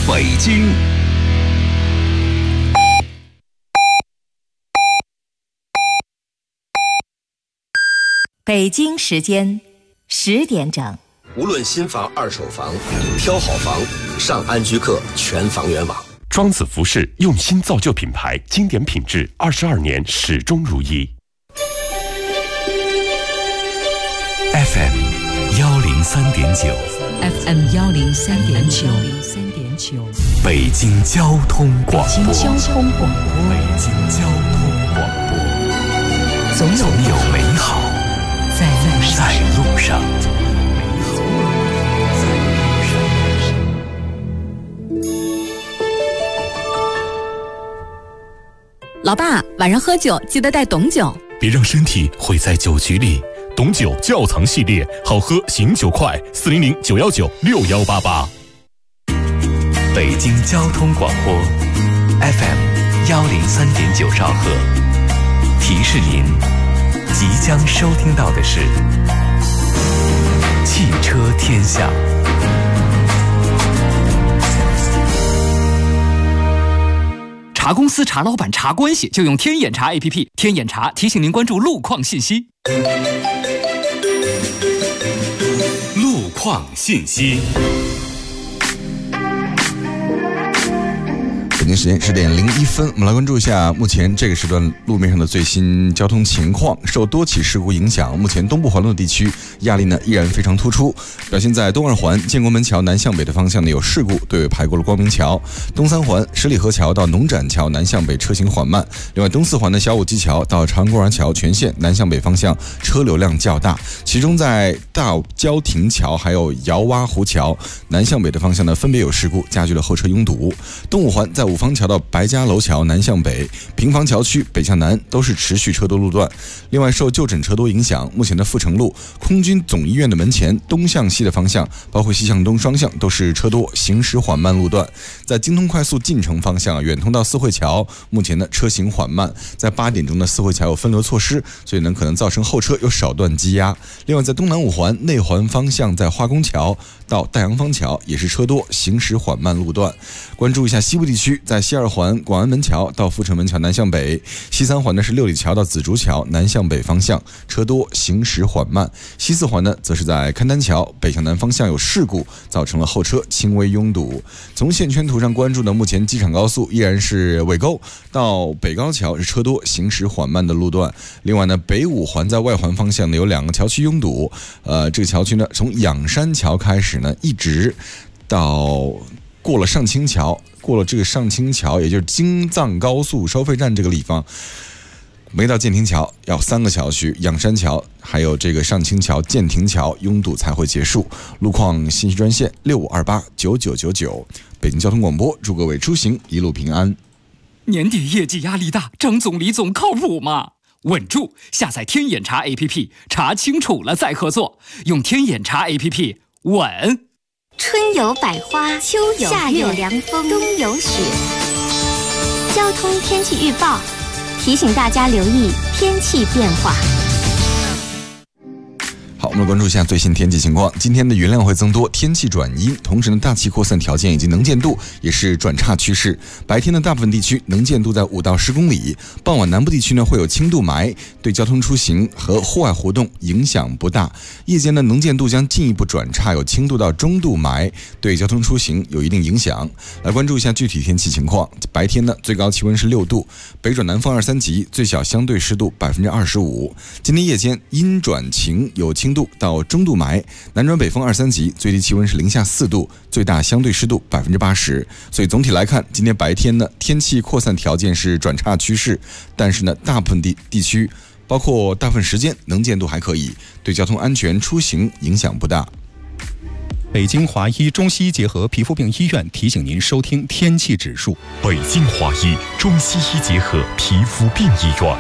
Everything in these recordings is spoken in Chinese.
北京。 北京时间10点整。 无论新房、二手房，挑好房，上安居客全房源网。 庄子服饰用心造就品牌，经典品质，22年始终如一。 FM 103.9 FM 103.9 北京交通广播。 北京交通广播。 北京交通广播。总有美好在路上。 老爸，晚上喝酒记得带董酒， 别让身体毁在酒局里。董酒窖藏系列，好喝醒酒快，400-919-6188。北京交通广播 FM 103.9兆赫，提示您即将收听到的是汽车天下。 查公司、查老板、查关系，就用天眼查 APP。天眼查提醒您关注路况信息。 路况信息。 北京时间10点01分，我们来关注一下目前这个时段路面上的最新交通情况。受多起事故影响，目前东部环路地区压力呢依然非常突出。表现在东二环建国门桥南向北的方向呢有事故，队尾排过了光明桥；东三环十里河桥到农展桥南向北车行缓慢。另外东四环的小武基桥到长安公园桥全线南向北方向车流量较大，其中在大郊亭桥还有窑洼湖桥南向北的方向呢分别有事故，加剧了后车拥堵。东五环在五方桥到白家楼桥南向北，平房桥区北向南都是持续车多路段。另外受就诊车多影响，目前的阜成路空军总医院的门前东向西的方向，包括西向东双向都是车多，行驶缓慢路段。在京通快速进城方向，远通到四惠桥目前的车行缓慢，在8点钟的四惠桥有分流措施，所以呢可能造成后车有少段积压。另外在东南五环内环方向，在化工桥到大洋坊桥也是车多，行驶缓慢路段。关注一下西部地区，在西二环广安门桥到阜成门桥南向北，西三环呢是六里桥到紫竹桥南向北方向车多，行驶缓慢。西四环呢则是在勘丹桥北向南方向有事故，造成了后车轻微拥堵。从线圈图上关注的，目前机场高速依然是尾沟到北高桥是车多，行驶缓慢的路段。另外呢，北五环在外环方向呢有2个桥区拥堵，这个桥区呢从仰山桥开始呢一直到过了上清桥，过了这个上清桥，也就是京藏高速收费站这个地方，没到建亭桥要3个桥区，仰山桥还有这个上清桥、建亭桥拥堵才会结束。路况信息专线65289999，北京交通广播，祝各位出行一路平安。 年底业绩压力大，张总、李总靠谱吗？稳住！下载天眼查 APP， 查清楚了再合作。用天眼查 APP， 稳。 春有百花，秋有夏有凉风，冬有雪。交通天气预报提醒大家留意天气变化。 好，我们来关注一下最新天气情况。今天的云量会增多，天气转阴，同时呢，大气扩散条件以及能见度也是转差趋势。白天的大部分地区能见度在5到10公里，傍晚南部地区呢会有轻度霾，对交通出行和户外活动影响不大。夜间的能见度将进一步转差，有轻度到中度霾，对交通出行有一定影响。来关注一下具体天气情况。白天呢，最高气温是6度，北转南风2、3级，最小相对湿度25%。今天夜间阴转晴，有轻度到中度霾，南转北风2、3级，最低气温是零下4度，最大相对湿度80%。所以总体来看，今天白天呢，天气扩散条件是转差趋势，但是呢，大部分地区包括大部分时间能见度还可以，对交通安全出行影响不大。 北京华医中西医结合皮肤病医院提醒您收听天气指数。 北京华医中西医结合皮肤病医院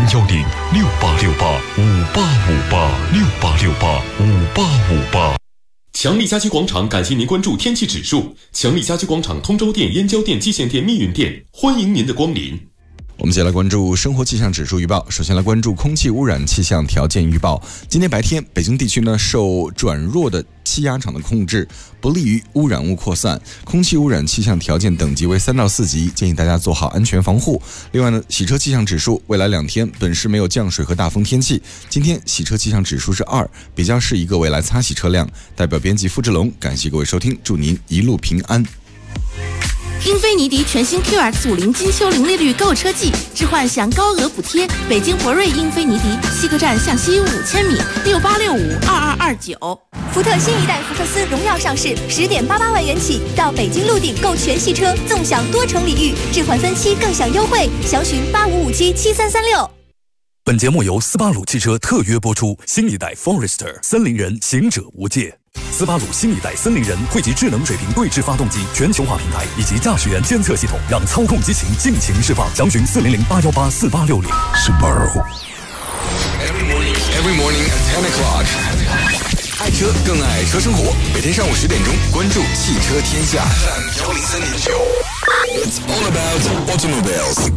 ，010-6868-5858，6868-5858。强力家居广场感谢您关注天气指数。强力家居广场通州店、燕郊店、蓟县店、密云店，欢迎您的光临。 我们接下来关注生活气象指数预报。首先来关注空气污染气象条件预报。今天白天，北京地区呢受转弱的气压场的控制，不利于污染物扩散，空气污染气象条件等级为3到4级，建议大家做好安全防护。另外呢，洗车气象指数未来2天本市没有降水和大风天气，今天洗车气象指数是2，比较适宜各位来擦洗车辆。代表编辑付志龙，感谢各位收听，祝您一路平安。 英菲尼迪全新 QX50金秋零利率购车季，置换享高额补贴。北京博瑞英菲尼迪西客站向西5000米，68652229。 福特新一代福克斯荣耀上市，10.88万元起，到北京陆鼎购全系车，纵享多重礼遇，置换分期更享优惠，详询85577336。 本节目由斯巴鲁汽车特约播出，新一代 Forester 森林人，行者无界。斯巴鲁新一代森林人汇集智能水平对置发动机全球化平台以及驾驶员监测系统，让操控激情尽情释放。详询400-818-4860。Subaru。 Every morning at 10 o'clock。 爱车更爱车生活，每天上午10点钟，关注汽车天下103.9。 It's all about automobiles。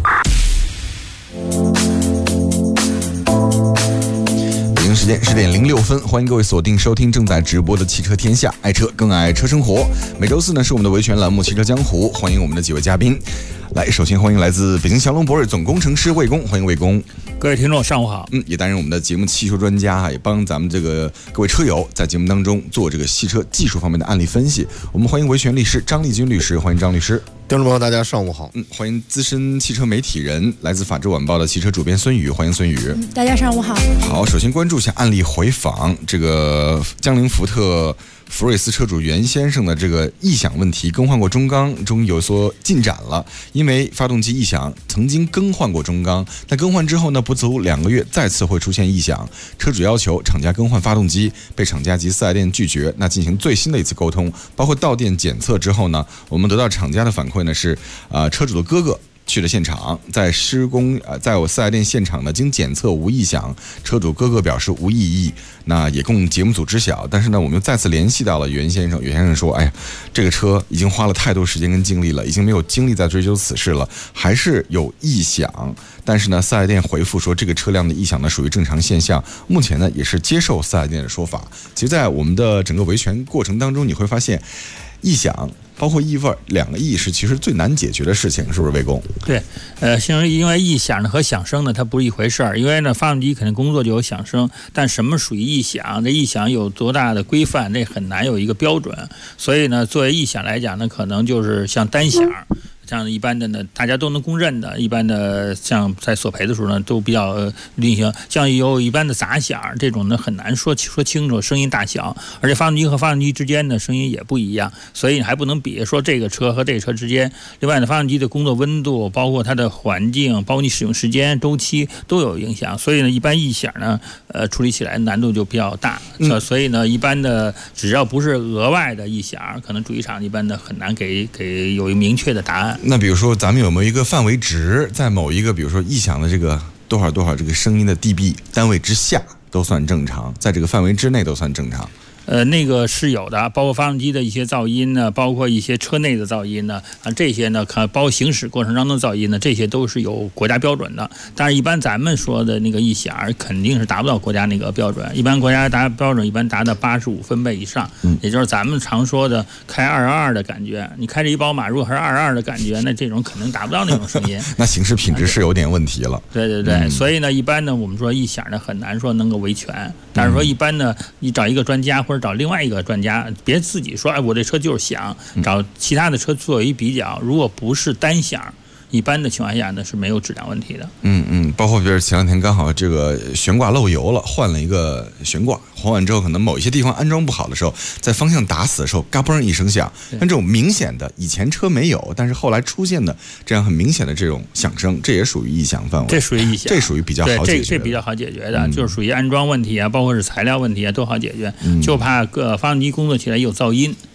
北京时间10点06分，欢迎各位锁定收听正在直播的汽车天下，爱车更爱车生活。每周四呢是我们的维权栏目汽车江湖，欢迎我们的几位嘉宾。来，首先欢迎来自北京祥龙博瑞总工程师魏工，欢迎魏工。 各位听众上午好。 也担任我们的节目汽车专家，也帮咱们这个各位车友在节目当中做这个汽车技术方面的案例分析。我们欢迎维权律师张立军律师，欢迎张律师。 听众朋友大家上午好。 欢迎资深汽车媒体人，来自法制晚报的汽车主编孙宇，欢迎孙宇。 大家上午好。 好，首先关注一下案例回访，这个江铃福特福睿斯车主袁先生的这个异响问题，更换过中缸终于有所进展了。因为发动机异响曾经更换过中缸，但更换之后呢，不足2个月再次会出现异响，车主要求厂家更换发动机，被厂家及4S店拒绝。那进行最新的一次沟通，包括到店检测之后呢，我们得到厂家的反馈呢是，车主的哥哥去了现场，在施工在我4S店现场呢，经检测无异响，车主哥哥表示无异议，那也供节目组知晓。但是呢，我们又再次联系到了袁先生，袁先生说：“哎呀，这个车已经花了太多时间跟精力了，已经没有精力再追究此事了，还是有异响。”但是呢，4S店回复说这个车辆的异响呢属于正常现象，目前呢也是接受4S店的说法。其实，在我们的整个维权过程当中，你会发现异响包括异味2个异是其实最难解决的事情，是不是魏工？ 对，因为异响呢和响声呢它不是一回事儿，因为呢发动机肯定工作就有响声，但什么属于异响，这异响有多大的规范，这很难有一个标准。所以呢，作为异响来讲呢，可能就是像单响。像一般的呢，大家都能公认的，一般的像在索赔的时候呢，都比较运行。像有一般的杂响，这种呢很难说清楚声音大小，而且发动机和发动机之间的声音也不一样，所以你还不能比说这个车和这个车之间。另外呢，发动机的工作温度，包括它的环境，包括你使用时间、周期都有影响，所以呢，一般异响呢，处理起来难度就比较大。所以呢，一般的只要不是额外的异响，可能主机厂一般的很难给有一个明确的答案。 那比如说咱们有没有一个范围值，在某一个比如说异响的这个多少这个声音的 dB 单位之下都算正常，在这个范围之内都算正常？ 那个是有的，包括发动机的一些噪音呢，包括一些车内的噪音呢，这些呢，包括行驶过程当中的噪音呢，这些都是有国家标准的。但是，一般咱们说的那个异响肯定是达不到国家那个标准。一般国家标准一般达到85分贝以上，也就是咱们常说的开222的感觉。你开着一宝马，如果还是22的感觉，那这种肯定达不到那种声音。 那行驶品质是有点问题了。 对，所以呢，一般呢，我们说异响呢很难说能够维权。但是说一般呢，你找一个专家或者找另外一个专家，别自己说，哎，我这车就是响，找其他的车做一比较，如果不是单响，一般的情况下呢是没有质量问题的。 包括比如前2天刚好这个悬挂漏油了，换了一个悬挂，换完之后可能某一些地方安装不好的时候，在方向打死的时候嘎嘣一声响，但这种明显的以前车没有，但是后来出现的这样很明显的这种响声，这也属于异响范围。 这属于异响， 这属于比较好解决的。 这比较好解决的，就是属于安装问题啊，包括是材料问题啊，都好解决。就怕发动机工作起来有噪音。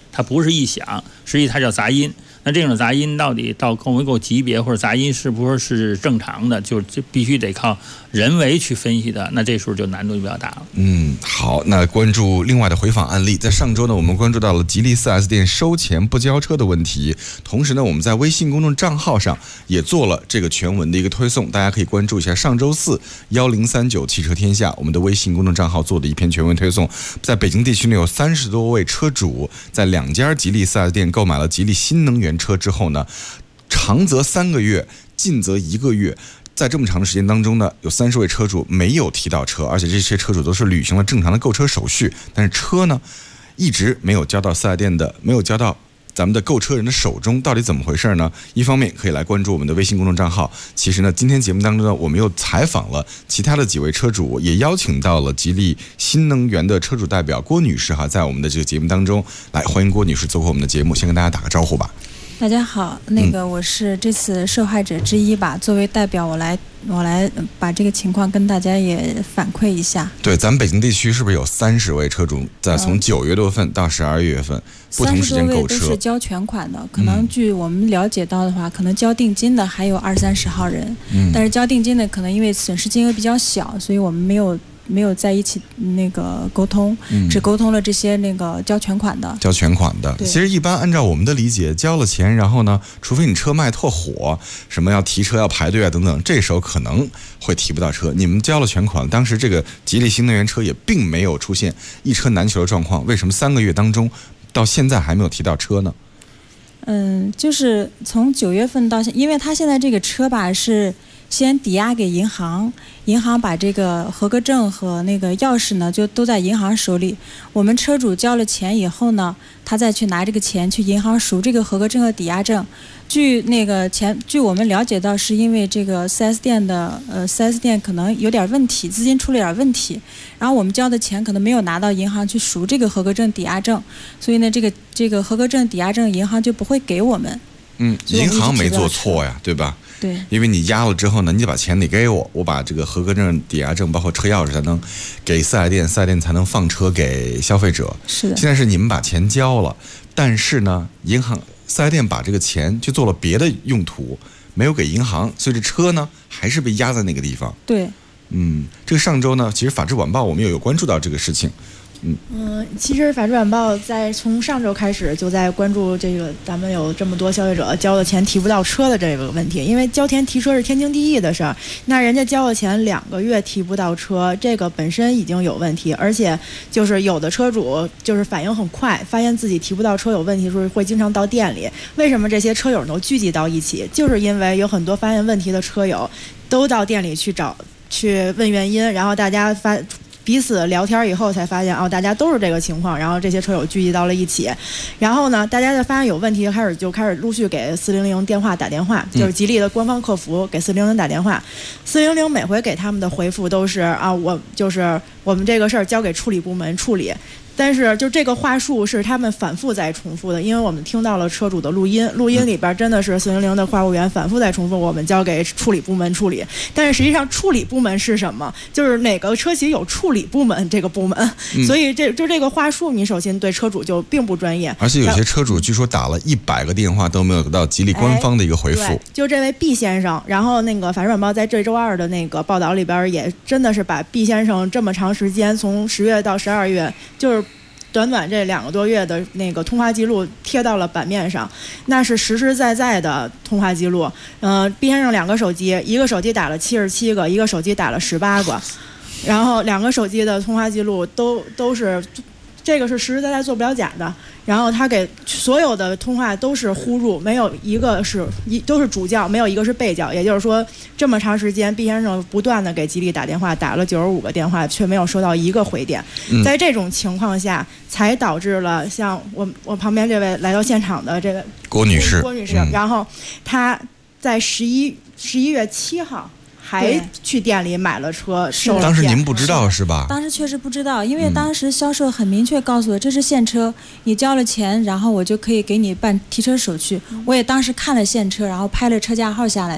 它不是异响，实际它叫杂音。那这种杂音到底到够没够级别，或者杂音是不是正常的，就必须得靠人为去分析的，那这时候就难度就比较大了。 好，那关注另外的回访案例，在上周呢，我们关注到了吉利 4S 店收钱不交车的问题，同时呢，我们在微信公众账号上也做了这个全文的一个推送，大家可以关注一下上周四1039汽车天下我们的微信公众账号做的一篇全文推送。在北京地区呢，有30多位车主在2家吉利 4S 店购买了吉利新能源车之后呢，长则3个月，近则1个月，在这么长的时间当中呢，有30位车主没有提到车，而且这些车主都是履行了正常的购车手续，但是车呢一直没有交到4S店的，没有交到咱们的购车人的手中，到底怎么回事呢？一方面可以来关注我们的微信公众账号，其实呢，今天节目当中呢，我们又采访了其他的几位车主，也邀请到了吉利新能源的车主代表郭女士在我们的这个节目当中来，欢迎郭女士做客我们的节目，先跟大家打个招呼吧。 大家好，我是这次受害者之一吧，作为代表我来把这个情况跟大家也反馈一下。对，咱们北京地区是不是有30位车主在从9月多份到12月份不同时间购车？30多位都是交全款的，可能据我们了解到的话，可能交定金的还有20-30号人，但是交定金的可能因为损失金额比较小，所以我们没有在一起沟通，只沟通了这些交全款的。其实一般按照我们的理解，交了钱，然后呢，除非你车卖特火，什么要提车要排队啊等等，这时候可能会提不到车。你们交了全款，当时这个吉利新能源车也并没有出现一车难求的状况，为什么3个月当中到现在还没有提到车呢？就是从9月份到现在，因为他现在这个车吧是先抵押给银行，银行把这个合格证和钥匙呢就都在银行手里。我们车主交了钱以后呢，他再去拿这个钱去银行赎这个合格证和抵押证。据我们了解到，是因为这个4S店可能有点问题，资金出了点问题，然后我们交的钱可能没有拿到银行去赎这个合格证抵押证，所以呢，这个合格证抵押证银行就不会给我们。银行没做错呀，对吧？对，因为你押了之后呢，你得把钱得给我，我把这个合格证、抵押证，包括车钥匙才能给4S店，4S店才能放车给消费者。是的。现在是你们把钱交了，但是呢，4S店把这个钱去做了别的用途，没有给银行，所以这车呢还是被压在那个地方。对。这个上周呢，其实法制晚报我们也有关注到这个事情。 其实法制晚报从上周开始就在关注这个咱们有这么多消费者交了钱提不到车的这个问题，因为交钱提车是天经地义的事儿，那人家交了钱2个月提不到车，这个本身已经有问题，而且就是有的车主就是反应很快，发现自己提不到车有问题的时候会经常到店里。为什么这些车友都聚集到一起？就是因为有很多发现问题的车友都到店里去问原因，然后大家彼此聊天以后才发现大家都是这个情况，然后这些车友聚集到了一起，然后呢，大家就发现有问题，就开始陆续给400电话打电话，就是吉利的官方客服给400打电话，400每回给他们的回复都是我们这个事儿交给处理部门处理。但是就这个话术是他们反复在重复的，因为我们听到了车主的录音里边真的是400的话务员反复在重复我们交给处理部门处理，但是实际上处理部门是什么？就是哪个车企有处理部门这个部门，所以这个话术你首先对车主就并不专业，而且有些车主据说打了100个电话都没有得到吉利官方的一个回复。就这位毕先生，然后法制晚报在这周2的报道里边也真的是把毕先生这么长时间从10月到12月就是短这2个多月的通话记录贴到了版面上，那是实实在在的通话记录。毕先生2个手机，一个手机打了77个，一个手机打了18个，然后2个手机的通话记录都是，这个是实实在在做不了假的。然后他给所有的通话都是呼入，没有一个都是主叫，没有一个是被叫。也就是说，这么长时间，毕先生不断的给吉利打电话，打了95个电话，却没有收到一个回电。在这种情况下，才导致了像我旁边这位来到现场的这位郭女士，然后她在11月7号。还去店里买了车，收了钱。当时您不知道是吧？当时确实不知道，因为当时销售很明确告诉我，这是现车，你交了钱，然后我就可以给你办提车手续。我也当时看了现车，然后拍了车架号下来的。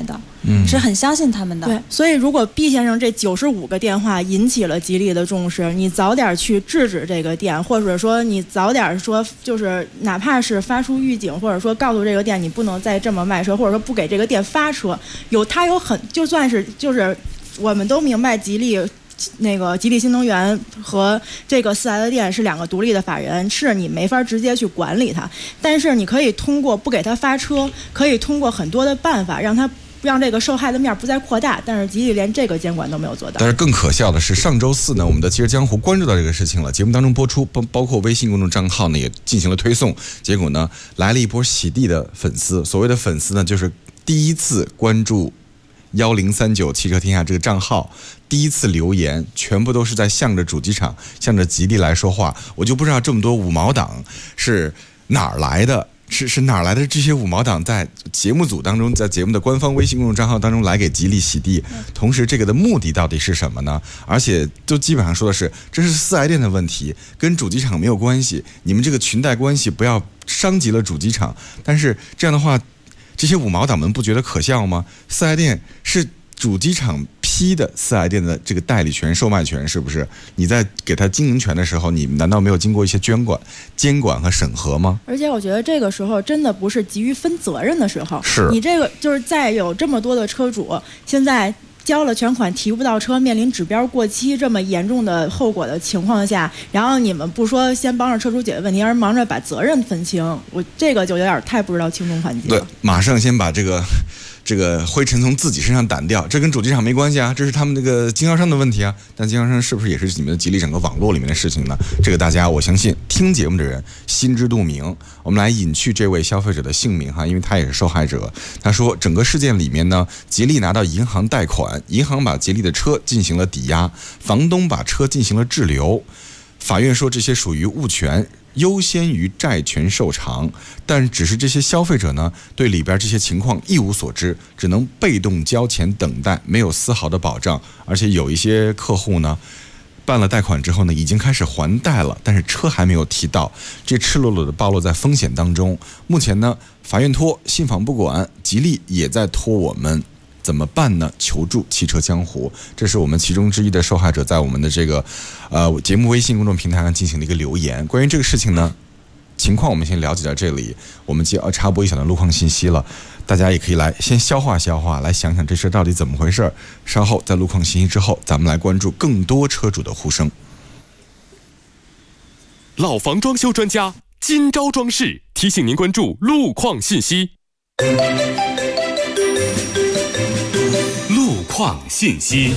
是很相信他们的。 对，所以如果毕先生这95个电话引起了吉利的重视，你早点去制止这个店，或者说你早点说，就是哪怕是发出预警，或者说告诉这个店你不能再这么卖车，或者说不给这个店发车，它有很就算是就是我们都明白吉利。那个吉利新能源和这个4S店是2个独立的法人，是你没法直接去管理它，但是你可以通过不给他发车，可以通过很多的办法让这个受害的面不再扩大，但是吉利连这个监管都没有做到。 但是更可笑的是，上周四呢，我们的汽车江湖关注到这个事情了，节目当中播出，包括微信公众账号呢也进行了推送，结果呢来了一波洗地的粉丝，所谓的粉丝呢就是第一次关注1039汽车天下这个账号，第一次留言全部都是在向着主机厂向着吉利来说话，我就不知道这么多五毛党是哪儿来的，是哪儿来的这些五毛党在节目组当中，在节目的官方微信公众账号当中来给吉利洗地，同时这个的目的到底是什么呢？而且都基本上说的是这是4S店的问题，跟主机厂没有关系，你们这个裙带关系不要伤及了主机厂。但是这样的话，这些五毛党们不觉得可笑吗？4S店是主机厂批的4S店的这个代理权、售卖权，是不是？你在给他经营权的时候，你难道没有经过一些监管和审核吗？ 而且我觉得这个时候真的不是急于分责任的时候， 是你这个就是在有这么多的车主现在交了全款提不到车，面临指标过期这么严重的后果的情况下，然后你们不说先帮着车主解决问题，而忙着把责任分清，我这个就有点太不知道轻重缓急了。 对，马上先把这个灰尘从自己身上掸掉，这跟主机厂没关系啊，这是他们这个经销商的问题啊。但经销商是不是也是你们的吉利整个网络里面的事情呢？这个大家我相信听节目的人心知肚明。我们来隐去这位消费者的姓名哈，因为他也是受害者。他说整个事件里面呢，吉利拿到银行贷款，银行把吉利的车进行了抵押，房东把车进行了滞留，法院说这些属于物权，优先于债权受偿，但只是这些消费者呢，对里边这些情况一无所知，只能被动交钱等待，没有丝毫的保障。而且有一些客户呢，办了贷款之后呢，已经开始还贷了，但是车还没有提到，这赤裸裸的暴露在风险当中。目前呢，法院拖，信访不管，吉利也在拖我们。怎么办呢？求助汽车江湖，这是我们其中之一的受害者在我们的这个节目微信公众平台上进行的一个留言。关于这个事情呢，情况我们先了解到这里，我们就要插播一小段路况信息了，大家也可以来先消化消化，来想想这事到底怎么回事。稍后在路况信息之后，咱们来关注更多车主的呼声。 老房装修专家今朝装饰提醒您关注路况信息。路况信息。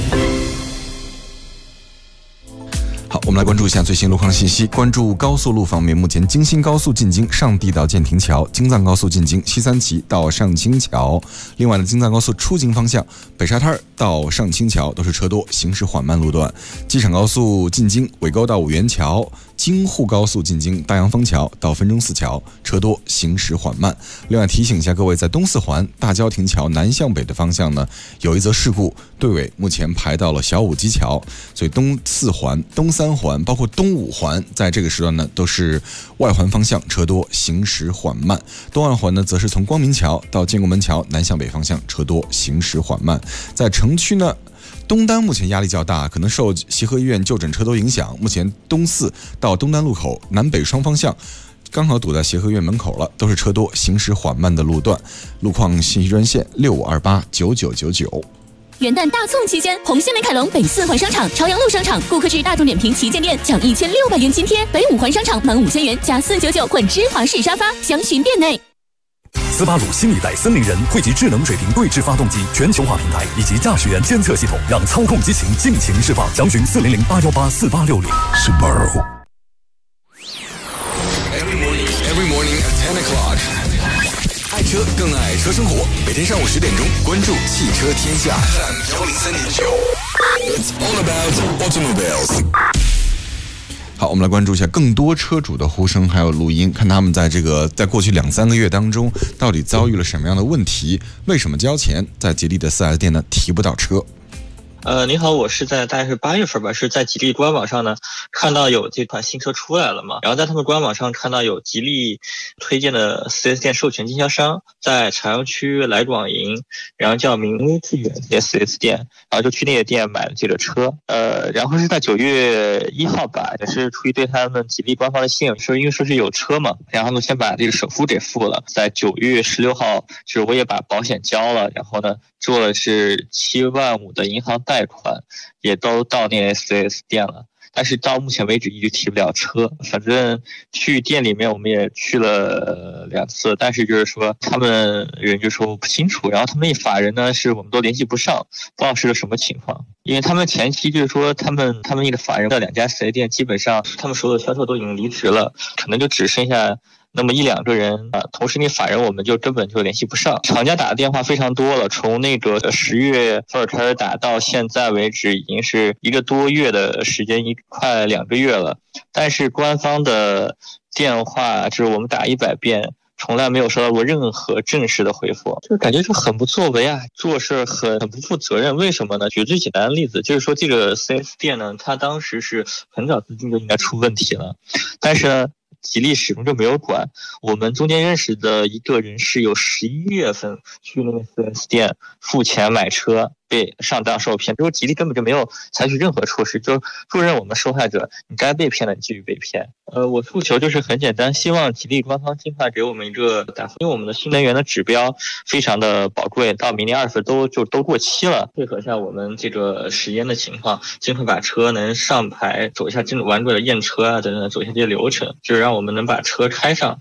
好，我们来关注一下最新路况信息。关注高速路方面，目前京新高速进京上地到建亭桥，京藏高速进京西三旗到上清桥。另外呢，京藏高速出京方向北沙滩到上清桥都是车多，行驶缓慢路段。机场高速进京尾沟到五元桥，京沪高速进京大洋枫桥到分钟寺桥，车多，行驶缓慢。另外提醒一下各位，在东四环大郊亭桥南向北的方向呢，有一则事故，队尾目前排到了小武基桥，所以东四环、东三环包括东五环在这个时段呢都是外环方向车多，行驶缓慢。东二环呢则是从光明桥到建国门桥南向北方向车多，行驶缓慢。在城区呢，东单目前压力较大，可能受协和医院就诊车多影响，目前东四到东单路口南北双方向刚好堵在协和医院门口了，都是车多，行驶缓慢的路段。路况信息专线65289999。 元旦大促期间，红星美凯龙北四环商场、朝阳路商场、顾客至大众点评旗舰店享1600元津贴；北五环商场满5000元加499混芝华士沙发，详询店内。 斯巴鲁新一代森林人汇集智能水平对置发动机全球化平台以及驾驶员监测系统，让操控激情尽情释放。详询400-818-4860。Subaru。 Every morning at 10 o'clock。爱车更爱车生活，每天上午10点钟，关注汽车天下103.9。It's all about automobiles。好，我们来关注一下更多车主的呼声还有录音，看他们在过去2-3个月当中到底遭遇了什么样的问题，为什么交钱在吉利的4S店呢提不到车。 您好，我是在大概是8月份吧，是在吉利官网上呢看到有这款新车出来了嘛，然后在他们官网上看到有吉利推荐的 4S 店授权经销商在朝阳区来广营，然后叫明威致远这些 4S 店，然后就去那些店买了这个车，然后是在9月1号吧，也是出于对他们吉利官方的信任，说因为说是有车嘛，然后呢先把这个首付给付了，在9月16号就是我也把保险交了，然后呢做了是7万5的银行贷款，也都到那 4S 店了，但是到目前为止一直提不了车。反正去店里面我们也去了2次，但是就是说他们人就说不清楚，然后他们那法人呢是我们都联系不上，不知道是个什么情况。因为他们前期就是说他们那个法人的2家 4S 店基本上他们所有的销售都已经离职了，可能就只剩下那么1-2个人啊，同时那法人我们就根本就联系不上，厂家打的电话非常多了，从那个10月份开始打到现在为止，已经是1个多月的时间，快2个月了。但是官方的电话就是我们打100遍，从来没有收到过任何正式的回复，就感觉就很不作为啊，做事很不负责任。为什么呢？举最简单的例子，就是说这个 4S 店呢，它当时是很早资金就应该出问题了，但是呢吉利始终就没有管。我们中间认识的一个人是有11月份去那个 4S 店付钱买车，被上当受骗，就是吉利根本就没有采取任何措施，就助认我们受害者，你该被骗的你继续被骗。我诉求就是很简单，希望吉利官方尽快给我们一个答复，因为我们的新能源的指标非常的宝贵，到明年2月份都过期了，配合一下我们这个时间的情况，尽快把车能上牌，走一下完整的验车啊等等，走一下这些流程，就是让我们能把车开上。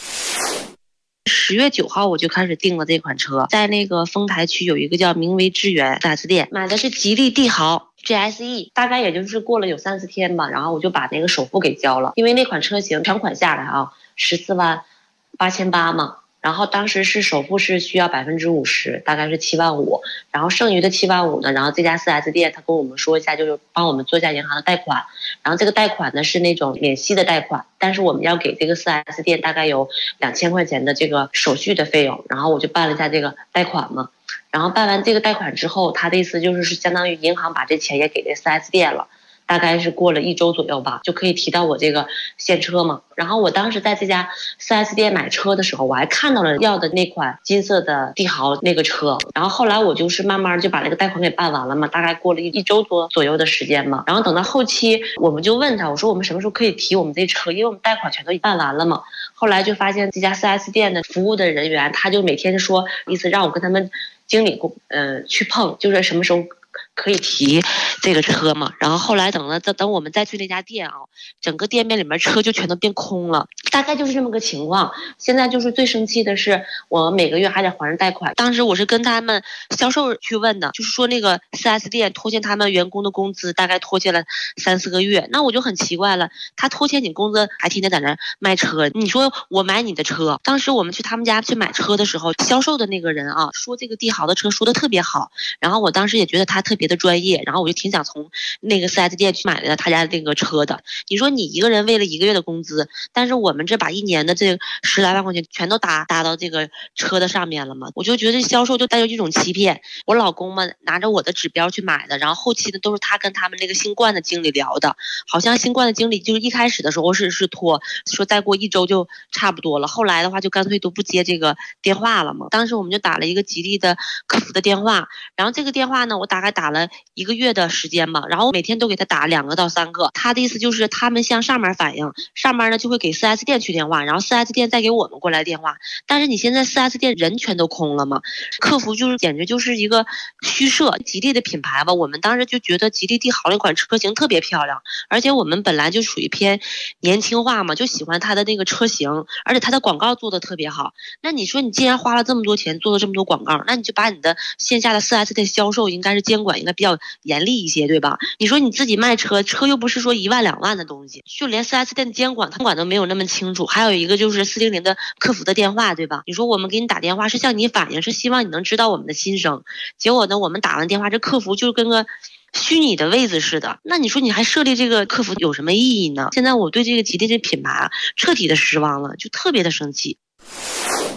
10月9号我就开始订了这款车，在那个丰台区有一个叫明威致远 4S 店，买的是吉利帝豪 GSE， 大概也就是过了有3-4天吧，然后我就把那个首付给交了，因为那款车型全款下来啊14万8800嘛，然后当时是首付是需要50%，大概是7万5，然后剩余的7万5呢，然后这家 4S 店他跟我们说一下，就是帮我们做一下银行的贷款，然后这个贷款呢是那种免息的贷款，但是我们要给这个 4S 店大概有2000块钱的这个手续的费用，然后我就办了一下这个贷款嘛，然后办完这个贷款之后，他的意思就是相当于银行把这钱也给这 4S 店了，大概是过了1周左右吧，就可以提到我这个现车嘛。然后我当时在这家 4S 店买车的时候，我还看到了要的那款金色的帝豪那个车，然后后来我就是慢慢就把那个贷款给办完了嘛，大概过了1周多左右的时间嘛。然后等到后期我们就问他，我说我们什么时候可以提我们这车，因为我们贷款全都办完了嘛。后来就发现这家 4S 店的服务的人员他就每天说意思让我跟他们经理去碰，就是什么时候可以提这个车嘛。然后后来等我们再去那家店啊，整个店面里面车就全都变空了，大概就是这么个情况。现在就是最生气的是我每个月还得还着贷款，当时我是跟他们销售去问的，就是说那个 4S 店拖欠他们员工的工资，大概拖欠了3-4个月。那我就很奇怪了，他拖欠你工资还天天在那卖车，你说我买你的车。当时我们去他们家去买车的时候，销售的那个人啊说这个帝豪的车说的特别好，然后我当时也觉得他特别的专业，然后我就挺想从那个 4S 店去买了他家那个车的。你说你一个人为了1个月的工资，但是我们这把1年的这10来万块钱全都搭到这个车的上面了嘛，我就觉得销售就带有一种欺骗。我老公嘛拿着我的指标去买的，然后后期的都是他跟他们那个新冠的经理聊的，好像新冠的经理就是一开始的时候是拖，说再过1周就差不多了，后来的话就干脆都不接这个电话了嘛。当时我们就打了一个吉利的客服的电话，然后这个电话呢我大概打了1个月的时间嘛，然后每天都给他打2个到3个，他的意思就是他们向上面反映，上面呢就会给 4S 店去电话，然后 4S 店再给我们过来电话。但是你现在 4S 店人全都空了嘛，客服就是简直就是一个虚设。吉利的品牌吧，我们当时就觉得吉利帝豪那款车型特别漂亮，而且我们本来就属于偏年轻化嘛，就喜欢它的那个车型，而且它的广告做的特别好。那你说你既然花了这么多钱做了这么多广告，那你就把你的线下的 4S 店销售应该是监管应该比较严厉一些，对吧？你说你自己卖车又不是说1万2万的东西，就连 4S 店的监管他管都没有那么清楚。还有一个就是400的客服的电话，对吧？你说我们给你打电话是向你反映，是希望你能知道我们的心声，结果呢我们打完电话这客服就跟个虚拟的位子似的，那你说你还设立这个客服有什么意义呢？现在我对这个吉利这品牌彻底的失望了，就特别的生气。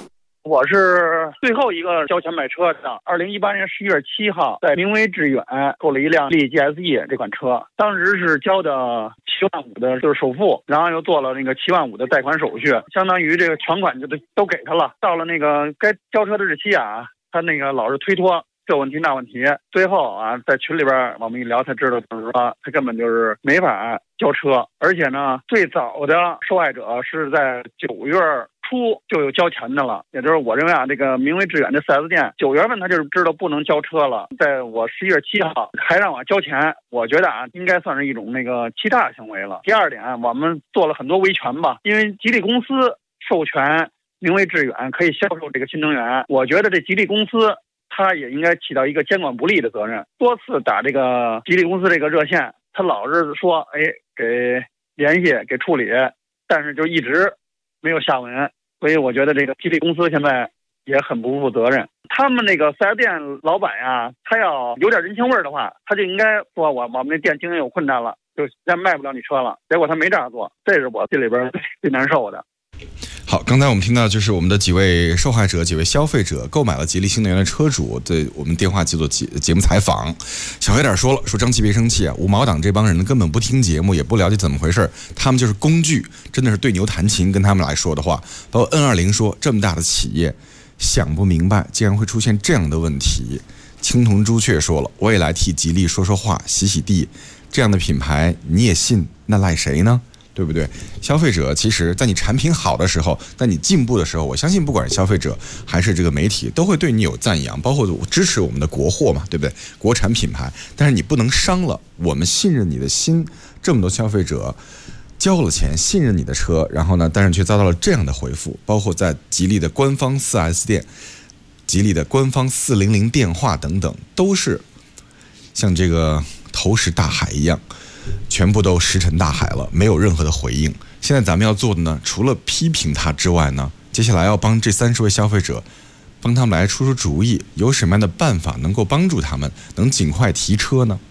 我是最后一个交钱买车的。2018年11月7号，在名为致远购了一辆力 GSE 这款车，当时是交的7.5万的就是首付，然后又做了那个7.5万的贷款手续，相当于这个全款就都给他了。到了那个该交车的日期啊，他那个老是推脱。这问题那问题，最后啊，在群里边我们一聊才知道，就是说他根本就是没法交车，而且呢，最早的受害者是在9月初就有交钱的了，也就是我认为啊，这个名为致远的 4S 店9月份他就知道不能交车了，在我11月7号还让我交钱，我觉得啊，应该算是一种那个欺诈行为了。第二点，我们做了很多维权吧，因为吉利公司授权名为致远可以销售这个新能源，我觉得这吉利公司他也应该起到一个监管不力的责任。多次打这个吉利公司这个热线，他老是说给联系给处理，但是就一直没有下文，所以我觉得这个吉利公司现在也很不负责任。他们那个4S店老板呀，他要有点人情味的话，他就应该说我们那店经营有困难了，就现在卖不了你车了，结果他没这样做，这是我心里边最难受的。 好，刚才我们听到就是我们的几位受害者、几位消费者购买了吉利新能源的车主对我们电话机做节目采访。小黑点说了，说张琪别生气啊，五毛党这帮人根本不听节目，也不了解怎么回事，他们就是工具，真的是对牛弹琴。跟他们来说的话，包括 N20 说这么大的企业想不明白竟然会出现这样的问题。青铜朱雀说了，我也来替吉利说说话，洗洗地，这样的品牌你也信，那赖谁呢？对不对？消费者其实在你产品好的时候，在你进步的时候，我相信不管是消费者还是这个媒体都会对你有赞扬，包括支持我们的国货嘛，对不对？国产品牌，但是你不能伤了我们信任你的心。这么多消费者交了钱信任你的车，然后呢，但是却遭到了这样的回复，包括在吉利的官方 4S 店、吉利的官方400电话等等，都是像这个投石大海一样，全部都石沉大海了，没有任何的回应。现在咱们要做的呢，除了批评他之外呢，接下来要帮这30位消费者，帮他们来出出主意，有什么样的办法能够帮助他们能尽快提车呢？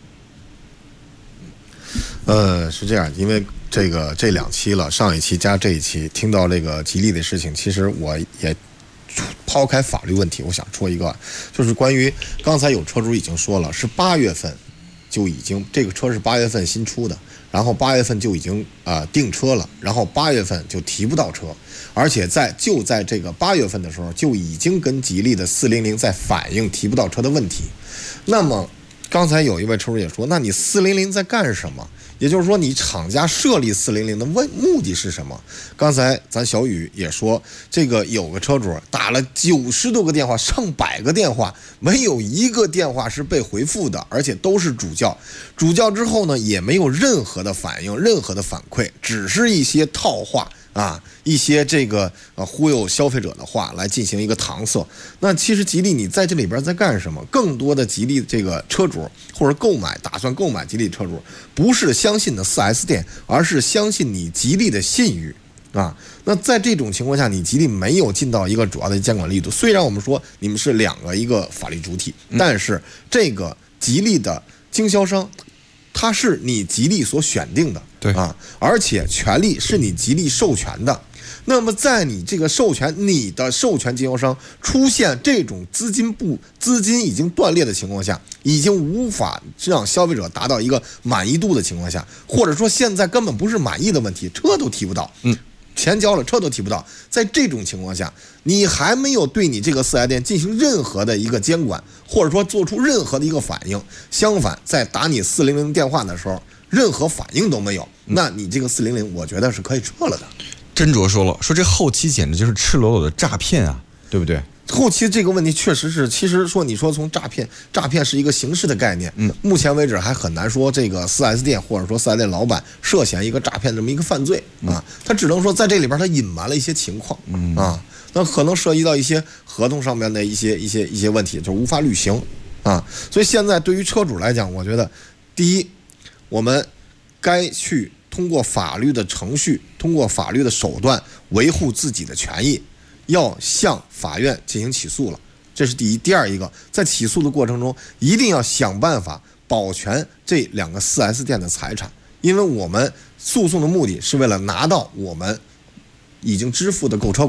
是这样，因为这2期了，上一期加这一期，听到这个吉利的事情，其实我也抛开法律问题，我想说一个，就是关于刚才有车主已经说了，是8月份。就已经这个车是8月份新出的，然后8月份就已经订车了，然后8月份就提不到车，而且就在这个8月份的时候就已经跟吉利的400在反映提不到车的问题。那么刚才有一位车主也说，那你400在干什么？也就是说，你厂家设立400的目的是什么？刚才咱小雨也说，这个有个车主打了90多个电话，上百个电话，没有一个电话是被回复的，而且都是主教。主教之后呢，也没有任何的反应，任何的反馈，只是一些套话啊，一些这个忽悠消费者的话来进行一个搪塞。那其实吉利你在这里边在干什么？更多的吉利这个车主或者打算购买吉利车主，不是相信的 4S 店，而是相信你吉利的信誉啊。那在这种情况下，你吉利没有尽到一个主要的监管力度。虽然我们说你们是一个法律主体，但是这个吉利的经销商，它是你吉利所选定的，对啊，而且权利是你吉利授权的。那么在你这个你的授权经销商出现这种资金已经断裂的情况下，已经无法让消费者达到一个满意度的情况下，或者说现在根本不是满意的问题，车都提不到，钱交了车都提不到，在这种情况下，你还没有对你这个4S店进行任何的一个监管，或者说做出任何的一个反应，相反在打你400电话的时候任何反应都没有，那你这个400我觉得是可以撤了的。 斟酌说了，说这后期简直就是赤裸裸的诈骗啊，对不对？ 后期这个问题确实是，其实说你说从诈骗是一个刑事的概念，目前为止还很难说这个 4S 店或者说 4S 店老板涉嫌一个诈骗这么一个犯罪啊，他只能说在这里边他隐瞒了一些情况啊，那可能涉及到一些合同上面的一些问题，就无法履行啊。所以现在对于车主来讲，我觉得第一，我们该去通过法律的程序，通过法律的手段维护自己的权益，要向法院进行起诉了，这是第一。第二一个，在起诉的过程中，一定要想办法保全这2个 4S 店的财产，因为我们诉讼的目的是为了拿到我们已经支付的购车款，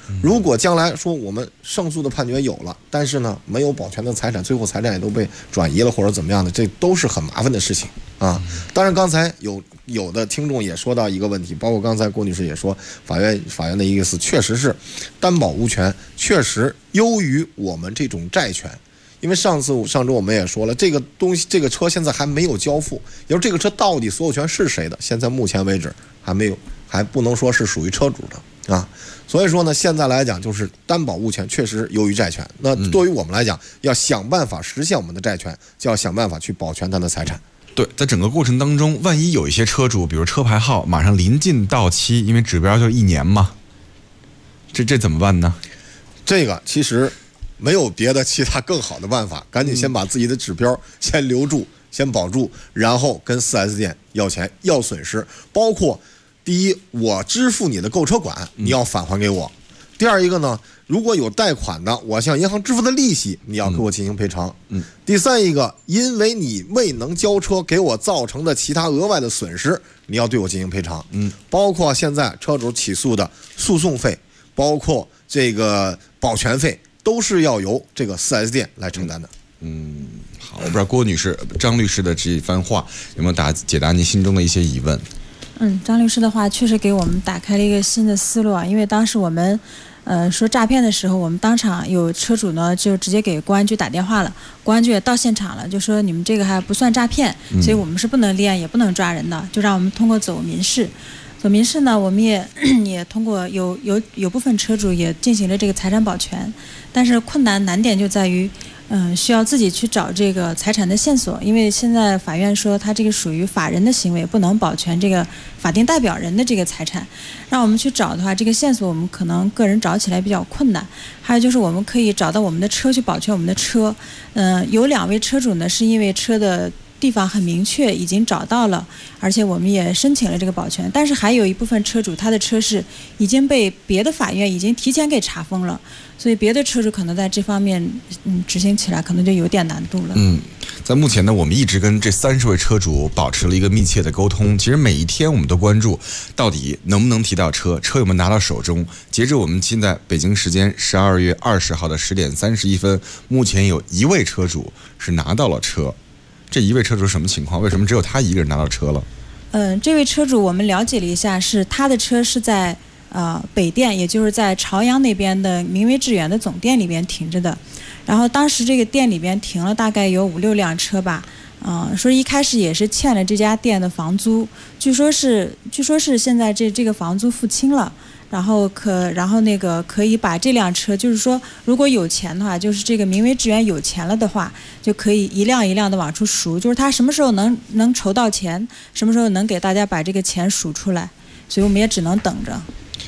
如果将来说我们胜诉的判决有了，但是呢没有保全的财产，最后财产也都被转移了或者怎么样的，这都是很麻烦的事情啊。当然刚才有的听众也说到一个问题，包括刚才郭女士也说，法院的意思确实是担保物权确实优于我们这种债权。因为上周我们也说了，这个东西这个车现在还没有交付，也就是这个车到底所有权是谁的，现在目前为止还不能说是属于车主的啊。所以说呢，现在来讲就是担保物权确实优于债权。那对于我们来讲，要想办法实现我们的债权，就要想办法去保全他的财产。 对，在整个过程当中，万一有一些车主，比如车牌号马上临近到期，因为指标就1年嘛，这怎么办呢？ 这个其实没有别的其他更好的办法，赶紧先把自己的指标先留住，先保住，然后跟 4S 店要钱要损失，包括第一，我支付你的购车款，你要返还给我；第二一个呢，如果有贷款的，我向银行支付的利息，你要给我进行赔偿；第三一个，因为你未能交车给我造成的其他额外的损失，你要对我进行赔偿。包括现在车主起诉的诉讼费，包括这个保全费，都是要由这个 4S 店来承担的。 好，我不知道郭女士、张律师的这一番话有没有解答您心中的一些疑问？ 张律师的话确实给我们打开了一个新的思路啊，因为当时我们说诈骗的时候，我们当场有车主呢就直接给公安局打电话了，公安局也到现场了，就说你们这个还不算诈骗，所以我们是不能立案也不能抓人的，就让我们通过走民事。走民事呢，我们也通过有部分车主也进行了这个财产保全，但是难点就在于，需要自己去找这个财产的线索，因为现在法院说他这个属于法人的行为，不能保全这个法定代表人的这个财产，让我们去找的话，这个线索我们可能个人找起来比较困难。还有就是我们可以找到我们的车去保全我们的车，有2位车主呢是因为车的地方很明确，已经找到了，而且我们也申请了这个保全，但是还有一部分车主他的车是已经被别的法院已经提前给查封了，所以别的车主可能在这方面执行起来可能就有点难度了。 在目前呢，我们一直跟这30位车主保持了一个密切的沟通，其实每一天我们都关注到底能不能提到车有没有拿到手中。截至我们现在北京时间12月20号的10点31分，目前有1位车主是拿到了车。这1位车主什么情况？为什么只有他一个人拿到车了？ 这位车主我们了解了一下，是他的车是在北店，也就是在朝阳那边的名为致远的总店里边停着的。然后当时这个店里边停了大概有5-6辆车吧。说一开始也是欠了这家店的房租，据说是现在这个房租付清了。然后那个可以把这辆车，就是说如果有钱的话，就是这个名为致远有钱了的话，就可以一辆一辆的往出赎，就是他什么时候能筹到钱，什么时候能给大家把这个钱赎出来，所以我们也只能等着。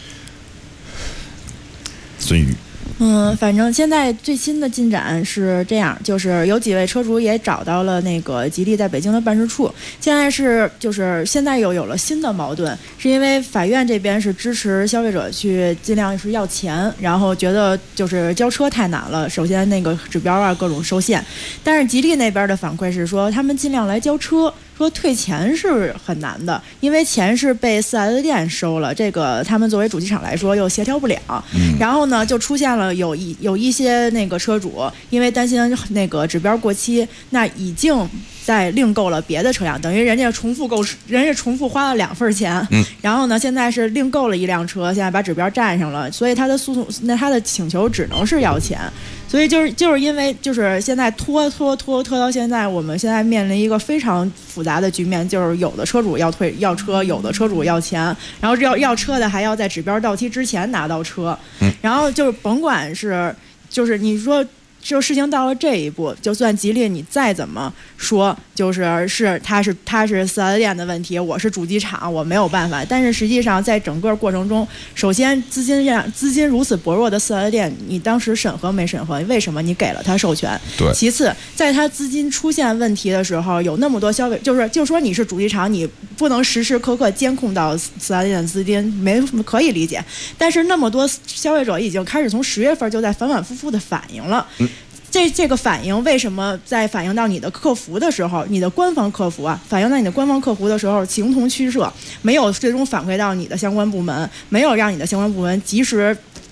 孙宇。 反正现在最新的进展是这样，就是有几位车主也找到了那个吉利在北京的办事处。现在有了新的矛盾，是因为法院这边是支持消费者去尽量是要钱，然后觉得就是交车太难了，首先那个指标啊各种受限，但是吉利那边的反馈是说他们尽量来交车。说退钱是很难的，因为钱是被 4S 店收了，这个他们作为主机厂来说又协调不了。然后呢，就出现了有一些那个车主因为担心那个指标过期，那已经在另购了别的车辆，等于人家重复花了2份钱。然后呢，现在是另购了1辆车，现在把指标占上了，所以他的他的请求只能是要钱。所以就是因为就是现在拖到现在，我们现在面临一个非常复杂的局面，就是有的车主要车，有的车主要钱，然后要车的还要在指标到期之前拿到车。然后就是甭管是就是你说。就事情到了这一步，就算吉利你再怎么说，他是 4S 店的问题，我是主机厂，我没有办法。但是实际上在整个过程中，首先资金如此薄弱的 4S 店，你当时审核没审核？为什么你给了他授权？ 对。 其次，在他资金出现问题的时候，有那么多消费，就说你是主机厂，你不能时时刻刻监控到 4S 店的资金，可以理解。但是那么多消费者已经开始从10月份就在反反复复的反映了。这个反应为什么在反映到你的客服的时候，你的官方客服反映到你的官方客服的时候形同虚设，没有最终反馈到你的相关部门，没有让你的相关部门及时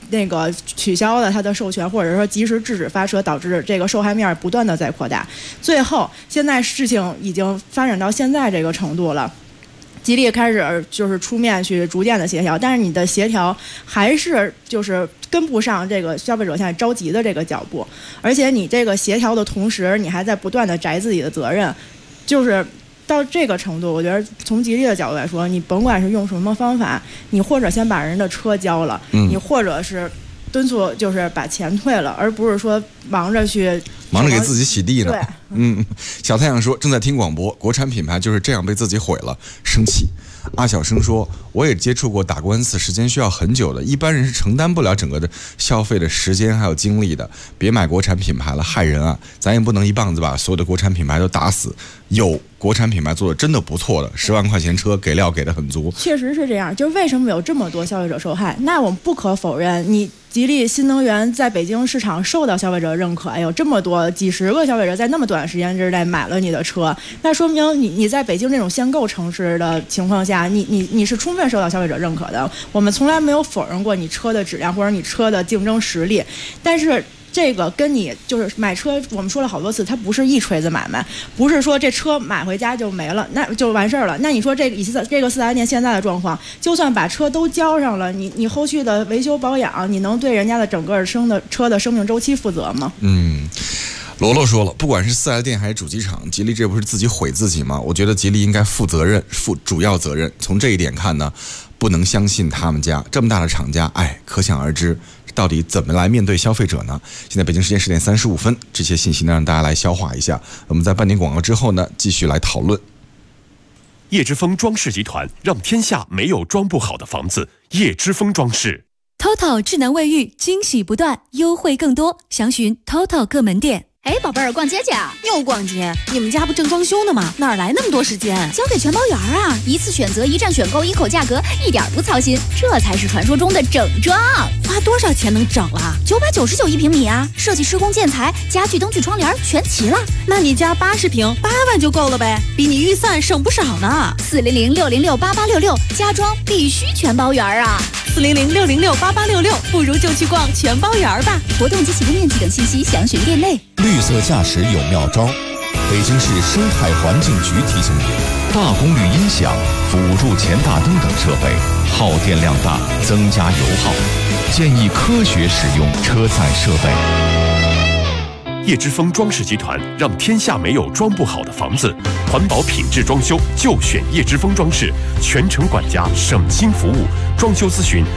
那个取消了他的授权，或者说及时制止发车，导致这个受害面不断的在扩大。最后，现在事情已经发展到现在这个程度了。吉利开始就是出面去逐渐的协调，但是你的协调还是就是跟不上这个消费者现在着急的这个脚步，而且你这个协调的同时，你还在不断的摘自己的责任，就是到这个程度，我觉得从吉利的角度来说，你甭管是用什么方法，你或者先把人的车交了，你或者是敦促就是把钱退了，而不是说忙着给自己洗地呢。 小太阳说正在听广播，国产品牌就是这样被自己毁了，生气。阿小生说我也接触过打官司，时间需要很久的，一般人是承担不了整个的消费的时间还有精力的。别买国产品牌了，害人啊！咱也不能一棒子把所有的国产品牌都打死，有国产品牌做的真的不错的，10万块钱车给料给的很足。 确实是这样，就是为什么有这么多消费者受害？那我们不可否认，你吉利新能源在北京市场受到消费者认可，有这么多几十个消费者在那么短时间之内买了你的车，那说明你在北京这种限购城市的情况下，你是充分受到消费者认可的。我们从来没有否认过你车的质量或者你车的竞争实力，但是这个跟你就是买车，我们说了好多次，它不是一锤子买卖，不是说这车买回家就没了，那就完事儿了。那你说这个4S店现在的状况，就算把车都交上了，你后续的维修保养，你能对人家的整个车的生命周期负责吗？ 罗罗说了，不管是4S店还是主机厂，吉利这不是自己毁自己吗？我觉得吉利应该负责任，负主要责任。从这一点看呢，不能相信他们家这么大的厂家，可想而知。到底怎么来面对消费者呢？现在北京时间10点35分，这些信息呢让大家来消化一下。我们在半点广告之后呢，继续来讨论。 叶之峰装饰集团让天下没有装不好的房子。叶之峰装饰 ，TOTO 智能卫浴，惊喜不断，优惠更多，详询 TOTO 各门店。 哎，宝贝儿，逛街去啊？ 又逛街？你们家不正装修呢吗？哪来那么多时间？ 交给全包园啊！一次选择，一站选购，一口价格，一点不操心，这才是传说中的整装。 花多少钱能整了 ？999一平米啊！设计、施工、建材、家具、灯具、窗帘全齐了。 那你家80平8万就够了呗，比你预算省不少呢。 400-606-8866，家装必须全包园啊 ！400-606-8866，不如就去逛全包园吧。 活动及起步面积等信息详询店内。 绿色驾驶有妙招，北京市生态环境局提醒你：大功率音响、辅助前大灯等设备耗电量大，增加油耗，建议科学使用车载设备。 叶之峰装饰集团让天下没有装不好的房子，环保品质装修就选叶之峰装饰，全程管家，省心服务。装修咨询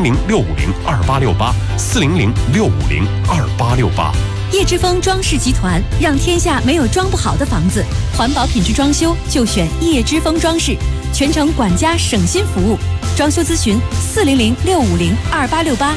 400-650-2868，400-650-2868。 叶之峰装饰集团让天下没有装不好的房子，环保品质装修就选叶之峰装饰，全程管家，省心服务。装修咨询400-650-2868，400-650-2868。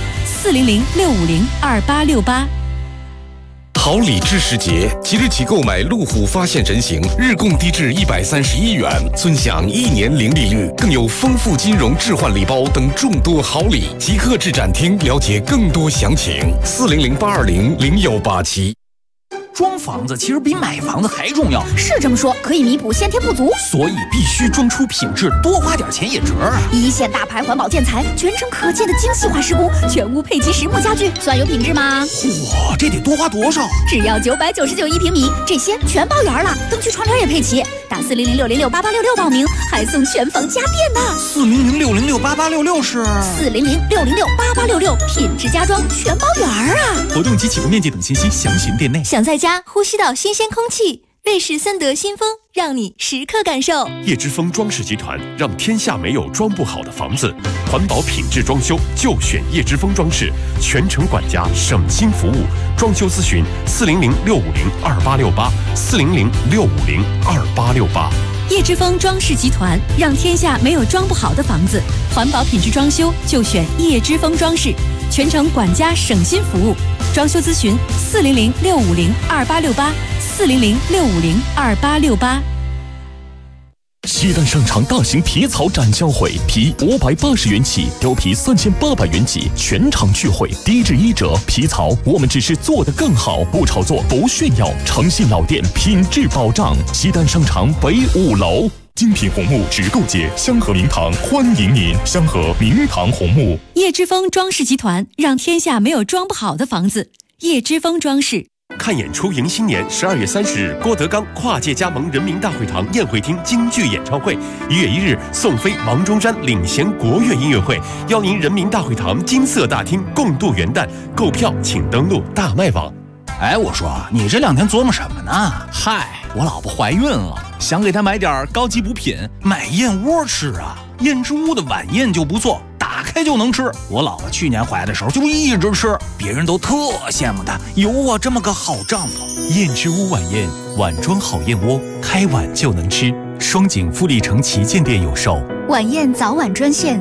好礼知时节，即日起购买路虎发现人形，日供低至131元，尊享1年零利率，更有丰富金融置换礼包等众多好礼。即刻至展厅了解更多详情，400-820-0187。 装房子其实比买房子还重要， 是这么说，可以弥补先天不足， 所以必须装出品质，多花点钱也值。 一线大牌环保建材，全程可见的精细化施工，全屋配齐实木家具，算有品质吗？ 嚯，这得多花多少？ 只要999一平米，这些全包圆了，灯具窗帘也配齐。打400-606-8866报名，还送全房家电呢。 400-606-8866是 400-606-8866，品质家装全包圆啊！ 活动及起步面积等信息详询店内。 想在家呼吸到新鲜空气，瑞士森德新风让你时刻感受。 叶之峰装饰集团让天下没有装不好的房子，环保品质装修就选叶之峰装饰，全程管家，省心服务。装修咨询400-650-2868，400-650-2868。 叶之峰装饰集团让天下没有装不好的房子，环保品质装修就选叶之峰装饰，全程管家，省心服务。装修咨询400-650-2868，400-650-2868。 西单商场大型皮草展销会，皮580元起，貂皮3800元起，全场聚会，低至1折。皮草我们只是做得更好，不炒作，不炫耀，诚信老店，品质保障。西单商场北5楼。 精品红木直购节，香河明堂欢迎您！香河明堂红木， 叶之峰装饰集团让天下没有装不好的房子。叶之峰装饰。 看演出迎新年，12月30日，郭德纲跨界加盟人民大会堂宴会厅京剧演唱会。1月1日，宋飞、王中山领衔国乐音乐会，邀您人民大会堂金色大厅共度元旦。购票请登录大麦网。 哎，我说你这2天琢磨什么呢？嗨，我老婆怀孕了，想给她买点高级补品，买燕窝吃啊。燕之屋的晚宴就不错，打开就能吃。我老婆去年怀的时候就一直吃，别人都特羡慕她有我这么个好丈夫。 燕之屋晚宴，碗装好燕窝，开碗就能吃。双井富力城旗舰店有售。 晚宴早晚专线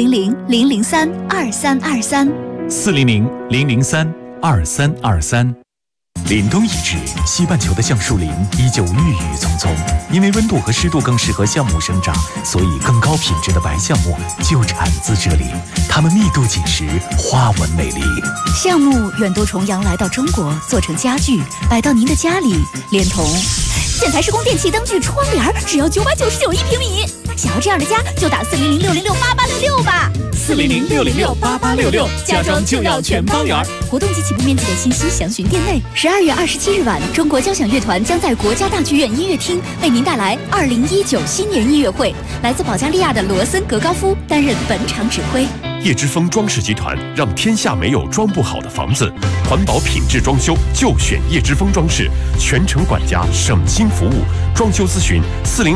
400-003-2323，400-003-2323。凛冬已至，西半球的橡树林依旧郁郁葱葱。因为温度和湿度更适合橡木生长，所以更高品质的白橡木就产自这里。它们密度紧实，花纹美丽。 橡木远渡重洋来到中国，做成家具，摆到您的家里，连同建材施工电器灯具窗帘，只要999一平米。想要这样的家，就打400-606-8866吧。 400-606-8866，家装就要全包圆。 活动及起步面积的信息详询店内。12月27日晚，中国交响乐团将在国家大剧院音乐厅为您带来2019新年音乐会。来自保加利亚的罗森格高夫担任本场指挥。 叶之峰装饰集团让天下没有装不好的房子，环保品质装修就选叶之峰装饰，全程管家，省心服务。装修咨询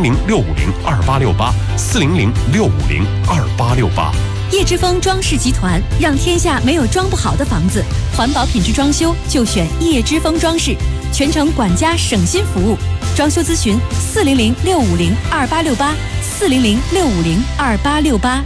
400-650-2868，400-650-2868。 叶之峰装饰集团让天下没有装不好的房子，环保品质装修就选叶之峰装饰，全程管家，省心服务。装修咨询400-650-2868，400-650-2868。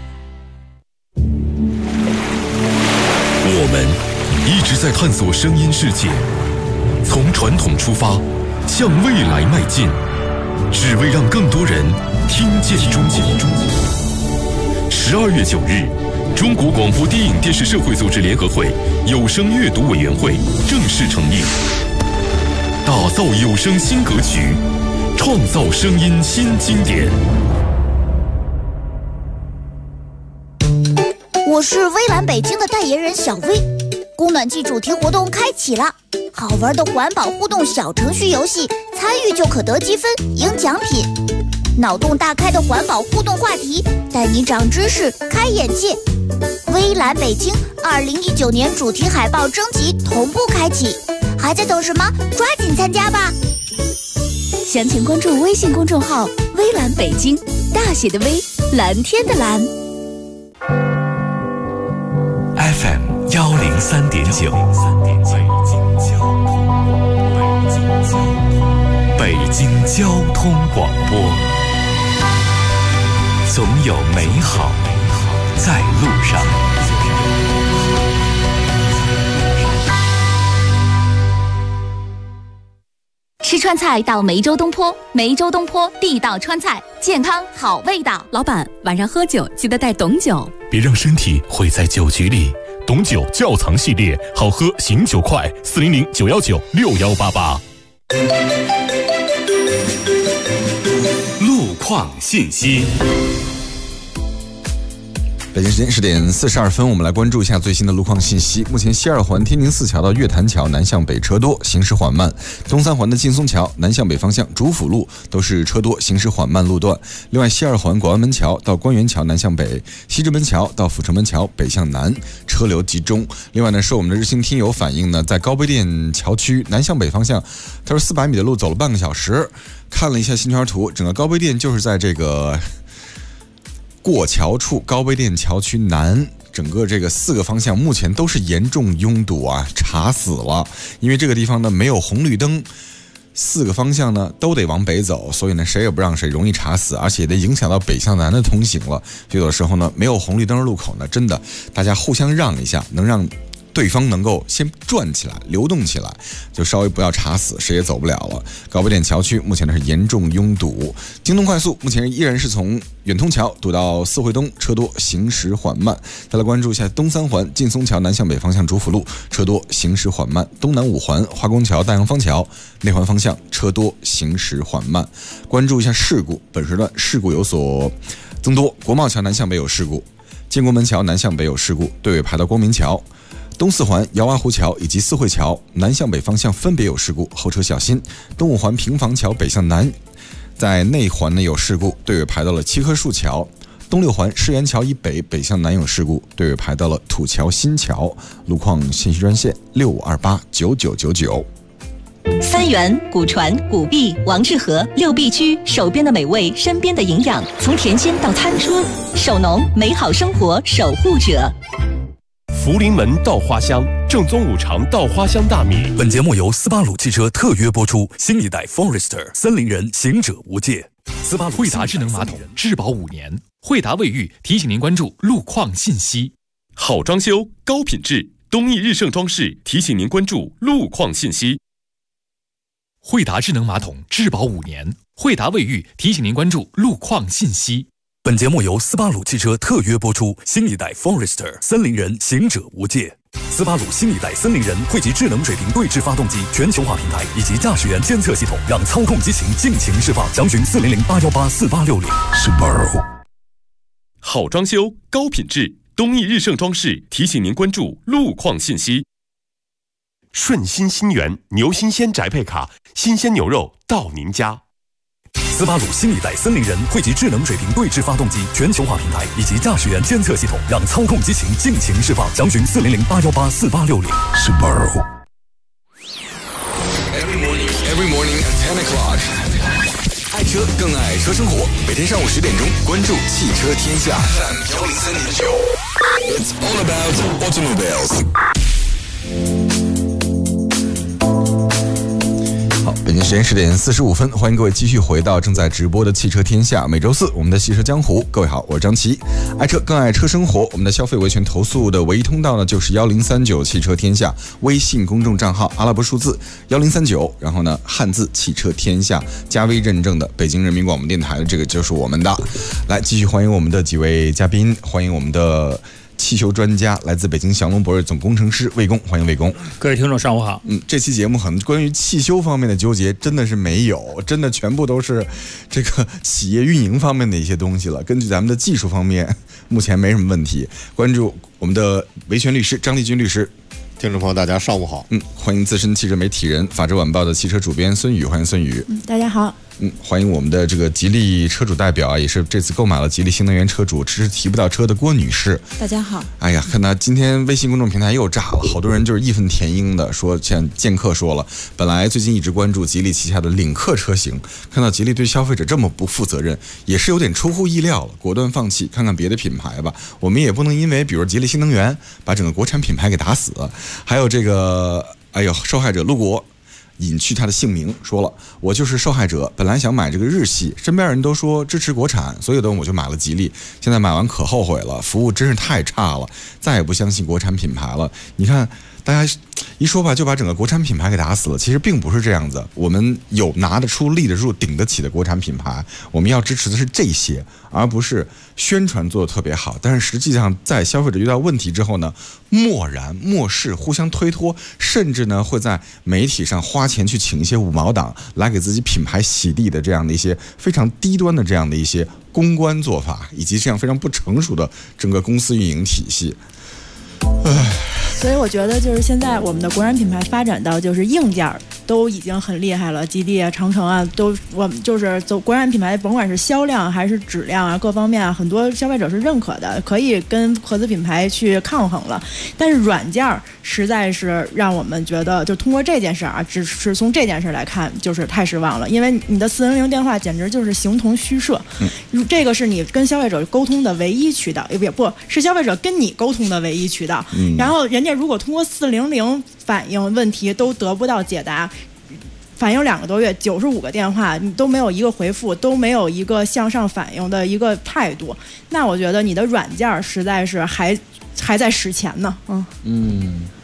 我们一直在探索声音世界，从传统出发，向未来迈进，只为让更多人听见中国。12月9日，中国广播电影电视社会组织联合会有声阅读委员会正式成立，打造有声新格局，创造声音新经典。 我是微蓝北京的代言人小薇，供暖季主题活动开启了，好玩的环保互动小程序游戏，参与就可得积分赢奖品。脑洞大开的环保互动话题，带你长知识开眼界。微蓝北京2019年主题海报征集同步开启，还在等什么？抓紧参加吧！ 详情关注微信公众号微蓝北京，大写的微，蓝天的蓝。 FM 103.9，北京交通广播，总有美好在路上。 吃川菜到梅州东坡，梅州东坡地道川菜，健康好味道。 老板，晚上喝酒记得带董酒， 别让身体毁在酒局里。董酒窖藏系列，好喝醒酒快，400-919-6188。 路况信息。 北京时间10点42分，我们来关注一下最新的路况信息。目前西二环天宁寺桥到月坛桥南向北车多，行驶缓慢；东三环的劲松桥南向北方向主辅路都是车多，行驶缓慢路段。另外，西二环广安门桥到官园桥南向北，西直门桥到阜成门桥北向南车流集中。另外呢，受我们的日兴听友反映呢，在高碑店桥区南向北方向，他说400米的路走了半个小时。看了一下心圈图，整个高碑店就是在这个过桥处，高碑店桥区南，整个这个4个方向目前都是严重拥堵啊，查死了。因为这个地方呢没有红绿灯，4个方向呢都得往北走，所以呢谁也不让谁，容易查死，而且得影响到北向南的通行了。所以有的时候呢没有红绿灯的路口呢，真的大家互相让一下，能让对方能够先转起来、流动起来，就稍微不要卡死，谁也走不了了。高碑店桥区目前呢是严重拥堵，京东快速目前依然是从远通桥堵到四惠东，车多行驶缓慢。再来关注一下东三环劲松桥南向北方向主辅路，车多行驶缓慢。东南五环化工桥大洋坊桥内环方向车多行驶缓慢。关注一下事故，本时段事故有所增多，国贸桥南向北有事故，建国门桥南向北有事故，队尾排到光明桥。东四环姚洼湖桥以及四惠桥南向北方向分别有事故，后车小心。东五环平房桥北向南在内环呢有事故，队尾排到了七棵树桥。东六环世园桥以北北向南有事故，队尾排到了土桥新桥。路况信息专线65289999。 三元、古传、古碧、王致和6必居，手边的美味，身边的营养，从田间到餐桌，守农，美好生活守护者。 福临门稻花香，正宗五常稻花香大米。 本节目由斯巴鲁汽车特约播出，新一代 Forester 森林人，行者无界。 斯巴鲁惠达智能马桶质保5年。惠达卫浴提醒您关注路况信息。 好装修，高品质，东益日盛装饰提醒您关注路况信息。 惠达智能马桶质保5年。惠达卫浴提醒您关注路况信息。 本节目由斯巴鲁汽车特约播出，新一代 Forester 森林人，行者无界。斯巴鲁新一代森林人汇集智能水平对置发动机全球化平台以及驾驶员监测系统，让操控激情尽情释放。详询400-818-4860。Subaru。 好装修，高品质，东益日盛装饰提醒您关注路况信息。顺心新源牛新鲜宅配卡，新鲜牛肉到您家。 斯巴鲁新一代森林人汇集智能水平对置发动机全球化平台以及驾驶员监测系统，让操控激情尽情释放。详询400-818-4860。Subaru。 Every morning at 10 o'clock。 爱车更爱车生活，每天上午10点钟关注汽车天下 FM103.9。 It's all about automobiles。 好，北京时间10点45分，欢迎各位继续回到正在直播的汽车天下。每周四我们的汽车江湖，各位好，我是张琪。爱车更爱车生活，我们的消费维权投诉的唯一通道呢，就是1039汽车天下微信公众账号，阿拉伯数字1039，然后呢汉字汽车天下加微认证的北京人民广播电台的这个就是我们的。来，继续欢迎我们的几位嘉宾，欢迎我们的汽修专家，来自北京祥龙博瑞总工程师魏工，欢迎魏工。 各位听众上午好。 这期节目很关于汽修方面的纠结真的是没有，真的全部都是这个企业运营方面的一些东西了。根据咱们的技术方面，目前没什么问题。关注我们的维权律师张立军律师。 听众朋友，大家上午好。 欢迎资深汽车媒体人、法制晚报的汽车主编孙宇，欢迎孙宇。 大家好。 欢迎我们的这个吉利车主代表啊，也是这次购买了吉利新能源车主，迟迟提不到车的郭女士。 大家好。 哎呀，看到今天微信公众平台又炸了，好多人就是义愤填膺的说，像剑客说了，本来最近一直关注吉利旗下的领克车型，看到吉利对消费者这么不负责任，也是有点出乎意料了，果断放弃，看看别的品牌吧。我们也不能因为比如吉利新能源把整个国产品牌给打死。还有这个，受害者陆国隐去他的姓名，说了，我就是受害者，本来想买这个日系，身边人都说支持国产，所以我就买了吉利，现在买完可后悔了，服务真是太差了，再也不相信国产品牌了。你看大家一说吧，就把整个国产品牌给打死了，其实并不是这样子。我们有拿得出、立得住、顶得起的国产品牌，我们要支持的是这些，而不是宣传做得特别好，但是实际上在消费者遇到问题之后呢，漠然漠视，互相推脱，甚至呢会在媒体上花钱去请一些五毛党来给自己品牌洗地的这样的一些非常低端的这样的一些公关做法，以及这样非常不成熟的整个公司运营体系。 所以我觉得就是现在我们的国产品牌发展到就是硬件都已经很厉害了，吉利啊、长城啊，都我们就是走国产品牌，甭管是销量还是质量啊，各方面啊，很多消费者是认可的，可以跟合资品牌去抗衡了。但是软件实在是让我们觉得，就通过这件事啊，只是从这件事来看，就是太失望了。因为你的400电话简直就是形同虚设，这个是你跟消费者沟通的唯一渠道，也不是消费者跟你沟通的唯一渠道。然后人家如果通过400反映问题都得不到解答，反映2个多月，95个电话你都没有一个回复，都没有一个向上反映的一个态度，那我觉得你的软件实在是还在使钱呢。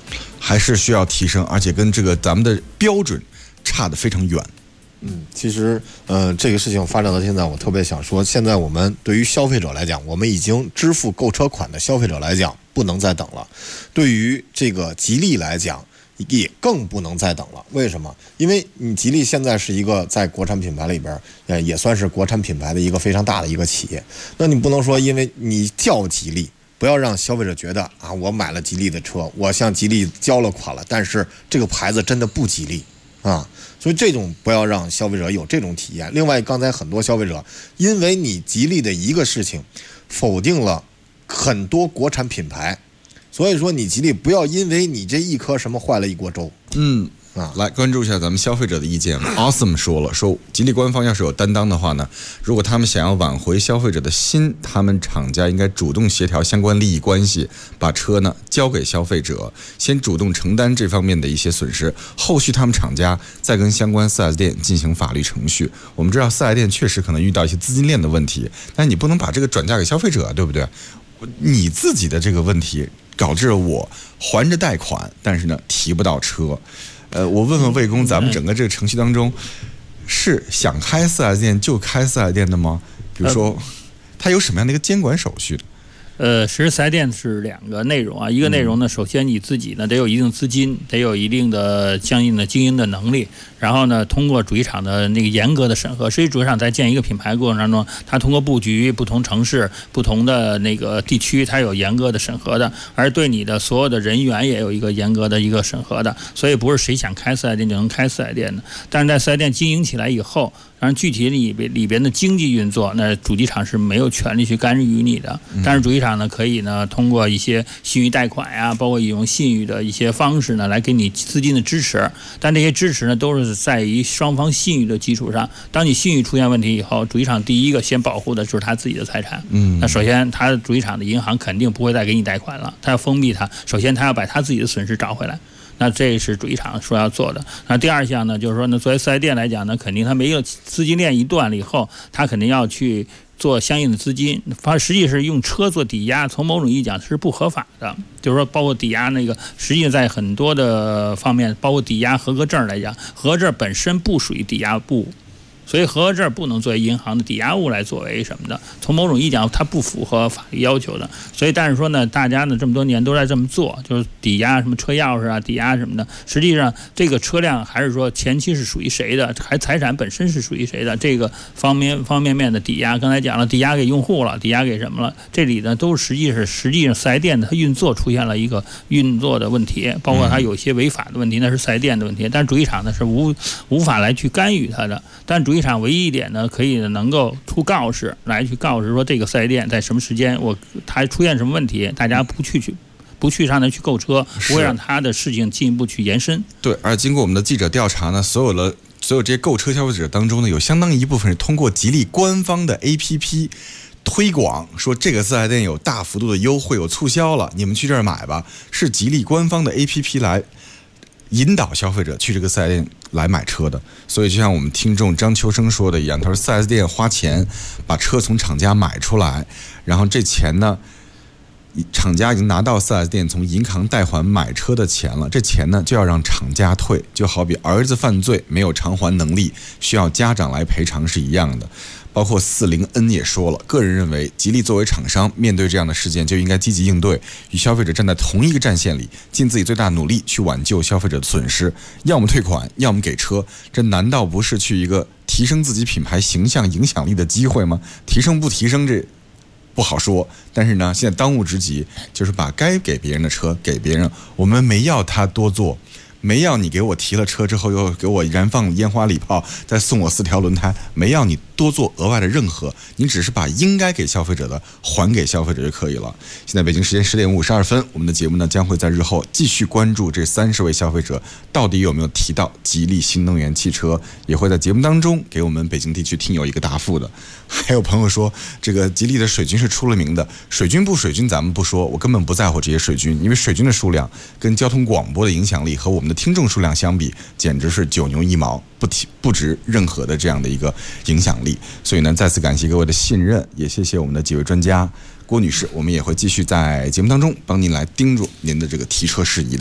还是需要提升，而且跟这个咱们的标准差得非常远。 其实这个事情发展到现在，我特别想说，现在我们对于消费者来讲，我们已经支付购车款的消费者来讲，不能再等了。对于这个吉利来讲，也更不能再等了。为什么？因为你吉利现在是一个在国产品牌里边，也算是国产品牌的一个非常大的一个企业。那你不能说因为你叫吉利，不要让消费者觉得啊，我买了吉利的车，我向吉利交了款了，但是这个牌子真的不吉利啊。所以这种不要让消费者有这种体验。另外，刚才很多消费者因为你吉利的一个事情，否定了很多国产品牌。所以说，你吉利不要因为你这一颗什么坏了一锅粥。 来关注一下咱们消费者的意见。Awesome 说吉利官方要是有担当的话呢，如果他们想要挽回消费者的心，他们厂家应该主动协调相关利益关系，把车呢交给消费者，先主动承担这方面的一些损失，后续他们厂家再跟相关 4S 店进行法律程序。我们知道 4S 店确实可能遇到一些资金链的问题，但你不能把这个转嫁给消费者，对不对？你自己的这个问题导致了我还着贷款，但是呢提不到车。我问问魏工，咱们整个这个程序当中，是想开4S店就开4S店的吗？比如说，它有什么样的一个监管手续的？ 其实4S店是两个内容啊，一个内容呢，首先你自己呢得有一定资金，得有一定的相应的经营的能力，然后呢，通过主机厂的那个严格的审核。实际主机厂在建一个品牌过程当中，它通过布局、不同城市、不同的那个地区，它有严格的审核的，而对你的所有的人员也有一个严格的一个审核的，所以不是谁想开4S店就能开4S店的。但是在4S店经营起来以后，当然具体里边的经济运作，那主机厂是没有权利去干预你的。但是主机厂呢，可以呢通过一些信誉贷款呀，包括引用信誉的一些方式呢，来给你资金的支持。但这些支持呢，都是在于双方信誉的基础上。当你信誉出现问题以后，主机厂第一个先保护的就是他自己的财产。那首先，他主机厂的银行肯定不会再给你贷款了，他要封闭它。首先，他要把他自己的损失找回来。那这是主机厂说要做的。那第二项呢，就是说呢，作为4S店来讲呢，肯定它没有资金链一断了以后，它肯定要去做相应的资金。它实际是用车做抵押，从某种意义讲是不合法的。就是说，包括抵押那个，实际在很多的方面，包括抵押合格证来讲，合格证本身不属于抵押物。所以合格证不能作为银行的抵押物来作为什么的，从某种意义讲，它不符合法律要求的。所以，但是说呢，大家呢这么多年都在这么做，就是抵押什么车钥匙啊，抵押什么的。实际上，这个车辆还是说前期是属于谁的，还财产本身是属于谁的，这个方面的抵押，刚才讲了，抵押给用户了，抵押给什么了？这里呢都是实际上4S店的它运作出现了一个运作的问题，包括它有些违法的问题，那是4S店的问题。但是主机厂呢是无法来去干预它的，但主机厂唯一一点呢，可以能够出告示来去告示说这个4S店在什么时间它出现什么问题，大家不去上那去购车，不会让他的事情进一步去延伸。 对，而经过我们的记者调查呢，所有这些购车消费者当中呢，有相当一部分是通过吉利官方的 APP 推广，说这个4S店有大幅度的优惠，有促销了，你们去这儿买吧，是吉利官方的 APP 来引导消费者去这个4S店来买车的。所以就像我们听众张秋生说的一样，他说4S店花钱把车从厂家买出来，然后这钱呢，厂家已经拿到 4S 店从银行贷款买车的钱了，这钱呢就要让厂家退，就好比儿子犯罪没有偿还能力，需要家长来赔偿是一样的。包括40N 也说了，个人认为吉利作为厂商，面对这样的事件就应该积极应对，与消费者站在同一个战线里，尽自己最大努力去挽救消费者的损失，要么退款，要么给车，这难道不是去一个提升自己品牌形象影响力的机会吗？提升不提升这不好说，但是呢，现在当务之急就是把该给别人的车给别人。我们没要他多做，没要你给我提了车之后又给我燃放烟花礼炮，再送我4条轮胎，没要你多做额外的任何，你只是把应该给消费者的还给消费者就可以了。现在北京时间10点52分，我们的节目呢将会在日后继续关注这30位消费者到底有没有提到吉利新能源汽车，也会在节目当中给我们北京地区听友一个答复的。还有朋友说，这个吉利的水军是出了名的，水军不水军咱们不说，我根本不在乎这些水军，因为水军的数量跟交通广播的影响力和我们的听众数量相比，简直是9牛1毛，不值任何的这样的一个影响力。所以呢，再次感谢各位的信任，也谢谢我们的几位专家。郭女士，我们也会继续在节目当中帮您来叮嘱您的这个提车事宜的。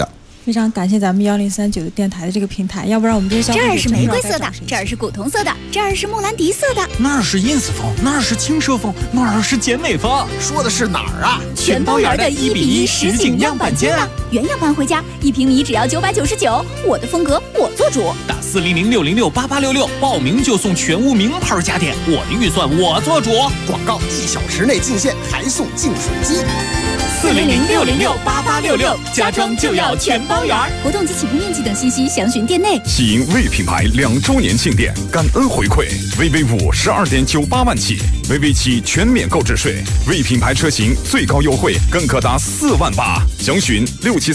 非常感谢咱们1039的电台的这个平台，要不然我们这些消费者这儿是玫瑰色的，这儿是古铜色的，这儿是莫兰迪色的， 那儿是ins风，那儿是轻奢风，那儿是简美风。 说的是哪儿啊？ 全包圆的1:1实景样板间啊！原样搬回家，1平米只要999，我的风格我做主。 打400-606-8866，报名就送全屋名牌家电，我的预算我做主。 广告1小时内进线，还送净水机。 400-606-8866，家装就要全包圆。 活动及起步面积等信息详询店内。 喜迎魏品牌2周年庆典，感恩回馈，VV5 12.98万起，VV7全免购置税，魏品牌车型最高优惠更可达4万8，详询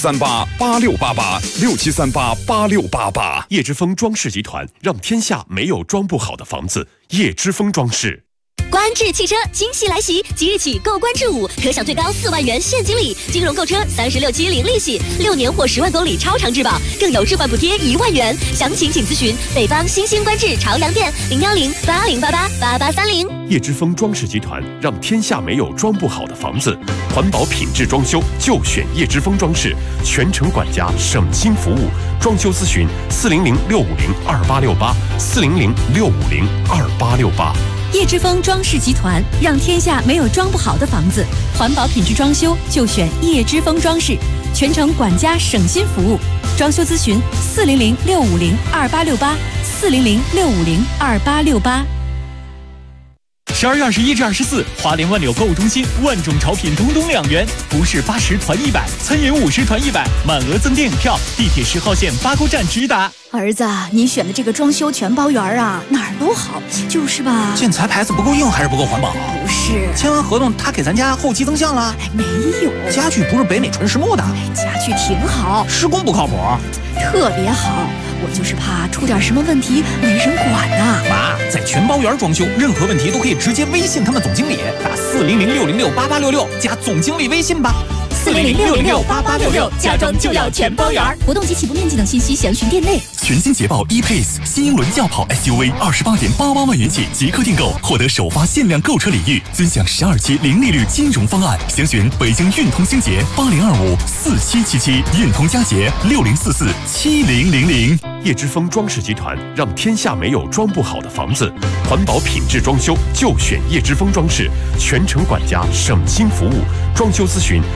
67388688，67388688。 叶之峰装饰集团，让天下没有装不好的房子。叶之峰装饰。 观致汽车惊喜来袭，即日起购观致5，可享最高4万元现金礼，金融购车36期零利息，6年或10万公里超长质保，更有置换补贴1万元。详情请咨询北方新兴观致朝阳店010-8088-8830。 叶之峰装饰集团，让天下没有装不好的房子。环保品质装修就选叶之峰装饰，全程管家，省心服务。装修咨询400-650-2868，400-650-2868。 叶之峰装饰集团，让天下没有装不好的房子。环保品质装修就选叶之峰装饰，全程管家省心服务。装修咨询400-650-2868，400-650-2868。 12月21至24，华联万柳购物中心万种潮品东东2元，服饰80团100，餐饮50团100，满额赠电影票。地铁10号线八沟站直达。 儿子，你选的这个装修全包圆啊，哪儿都好，就是吧？ 建材牌子不够硬还是不够环保？ 不是， 签完合同他给咱家后期增项了？ 没有， 家具不是北美纯实木的。 家具挺好， 施工不靠谱， 特别好。我就是怕出点什么问题没人管呐。 妈，在全包圆装修，任何问题都可以直接微信他们总经理，打400-606-8866加总经理微信吧。 400-606-8866，家装就要全包圆。 活动及起步面积等信息详询店内。 全新捷豹 E-Pace 新英伦轿跑 SUV28.88万元起即刻订购，获得首发限量购车礼遇，尊享12期零利率金融方案。详询北京运通星捷80254777，运通佳捷60447000。 叶之峰装饰集团，让天下没有装不好的房子。环保品质装修就选叶之峰装饰，全程管家，省心服务。装修咨询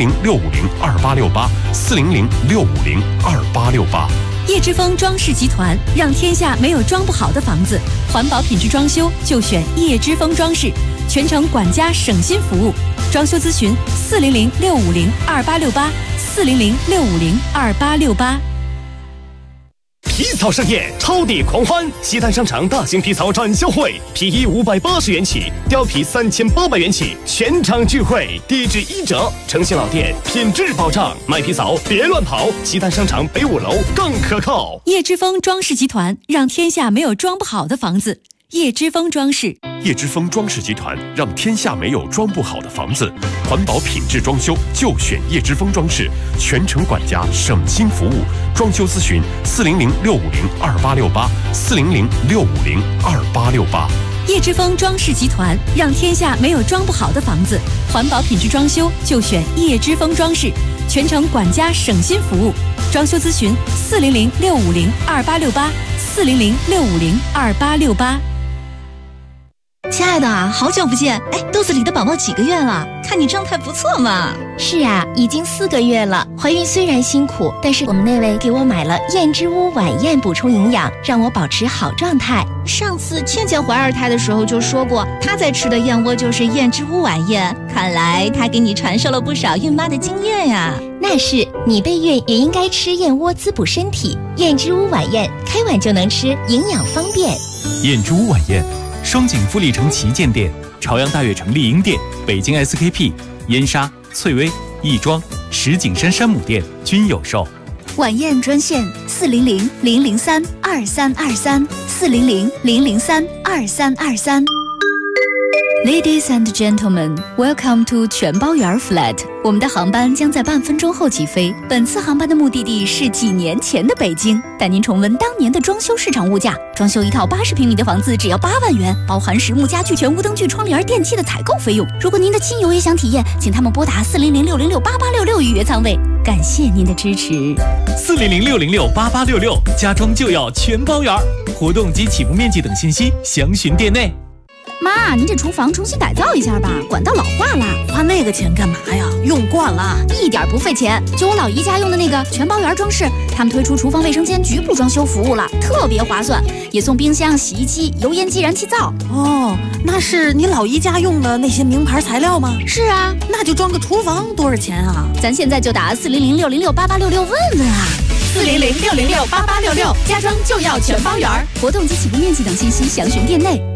400-650-2868，400-650-2868。 叶之峰装饰集团，让天下没有装不好的房子。环保品质装修就选叶之峰装饰，全程管家省心服务。装修咨询400-650-2868，400-650-2868。 皮草盛宴，超地狂欢！西单商场大型皮草展销会，皮衣580元起，貂皮3800元起，全场聚会，低至1折，诚信老店，品质保障。买皮草别乱跑，西单商场北5楼更可靠。 叶之峰装饰集团，让天下没有装不好的房子。叶之峰装饰， 叶之峰装饰集团，让天下没有装不好的房子。环保品质装修就选叶之峰装饰，全程管家，省心服务。装修咨询400-650-2868，400-650-2868。 叶之峰装饰集团，让天下没有装不好的房子。环保品质装修就选叶之峰装饰，全程管家省心服务。装修咨询400-650-2868，400-650-2868。 亲爱的，好久不见！哎，肚子里的宝宝几个月了？看你状态不错嘛。 是啊，已经4个月了。怀孕虽然辛苦，但是我们那位给我买了燕之屋晚宴补充营养，让我保持好状态。 上次倩倩怀2胎的时候就说过，她在吃的燕窝就是燕之屋晚宴。看来她给你传授了不少孕妈的经验呀。 那是，你备孕也应该吃燕窝滋补身体。燕之屋晚宴，开碗就能吃，营养方便。 燕之屋晚宴。双井富力城旗舰店、朝阳大悦城丽婴店、北京 SKP、燕莎、翠微、亦庄、石景山山姆店均有售。 晚宴专线400-003-2323，400-003-2323。Ladies and gentlemen, welcome to 全包圆 flat。我们的航班将在半分钟后起飞。本次航班的目的地是几年前的北京，带您重温当年的装修市场物价。装修一套80平米的房子只要8万元，包含实木家具、全屋灯具、窗帘、电器的采购费用。如果您的亲友也想体验，请他们拨打400-606-8866预约舱位。 感谢您的支持。 400-606-8866，家装就要全包圆，活动及起步面积等信息详询店内。 妈，您这厨房重新改造一下吧，管道老化了。 花那个钱干嘛呀？用惯了， 一点不费钱。就我老姨家用的那个全包圆装饰，他们推出厨房卫生间局部装修服务了，特别划算，也送冰箱、洗衣机、油烟机、燃气灶。 哦，那是你老姨家用的那些名牌材料吗？ 是啊， 那就装个厨房多少钱啊？ 咱现在就打400-606-8866问问啊。 400-606-8866，家装就要全包圆。 活动及起步面积等信息详询店内。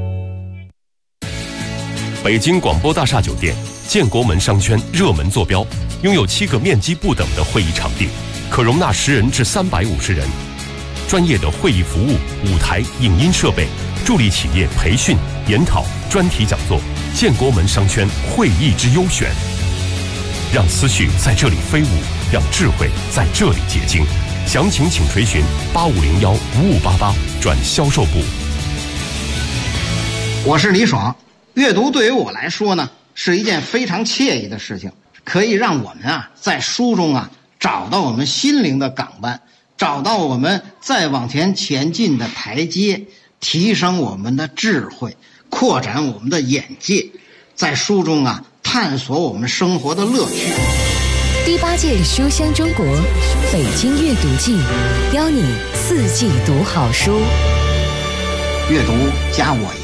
北京广播大厦酒店建国门商圈热门坐标，拥有7个面积不等的会议场地，可容纳10人至350人。专业的会议服务、舞台、影音设备，助力企业培训、研讨、专题讲座。建国门商圈会议之优选，让思绪在这里飞舞，让智慧在这里结晶。详情请垂询8501-5588转销售部。 我是李爽。阅读对于我来说呢，是一件非常惬意的事情，可以让我们在书中找到我们心灵的港湾，找到我们再往前前进的台阶，提升我们的智慧，扩展我们的眼界，在书中探索我们生活的乐趣。 第8届书香中国北京阅读季，邀你4季读好书。 阅读加我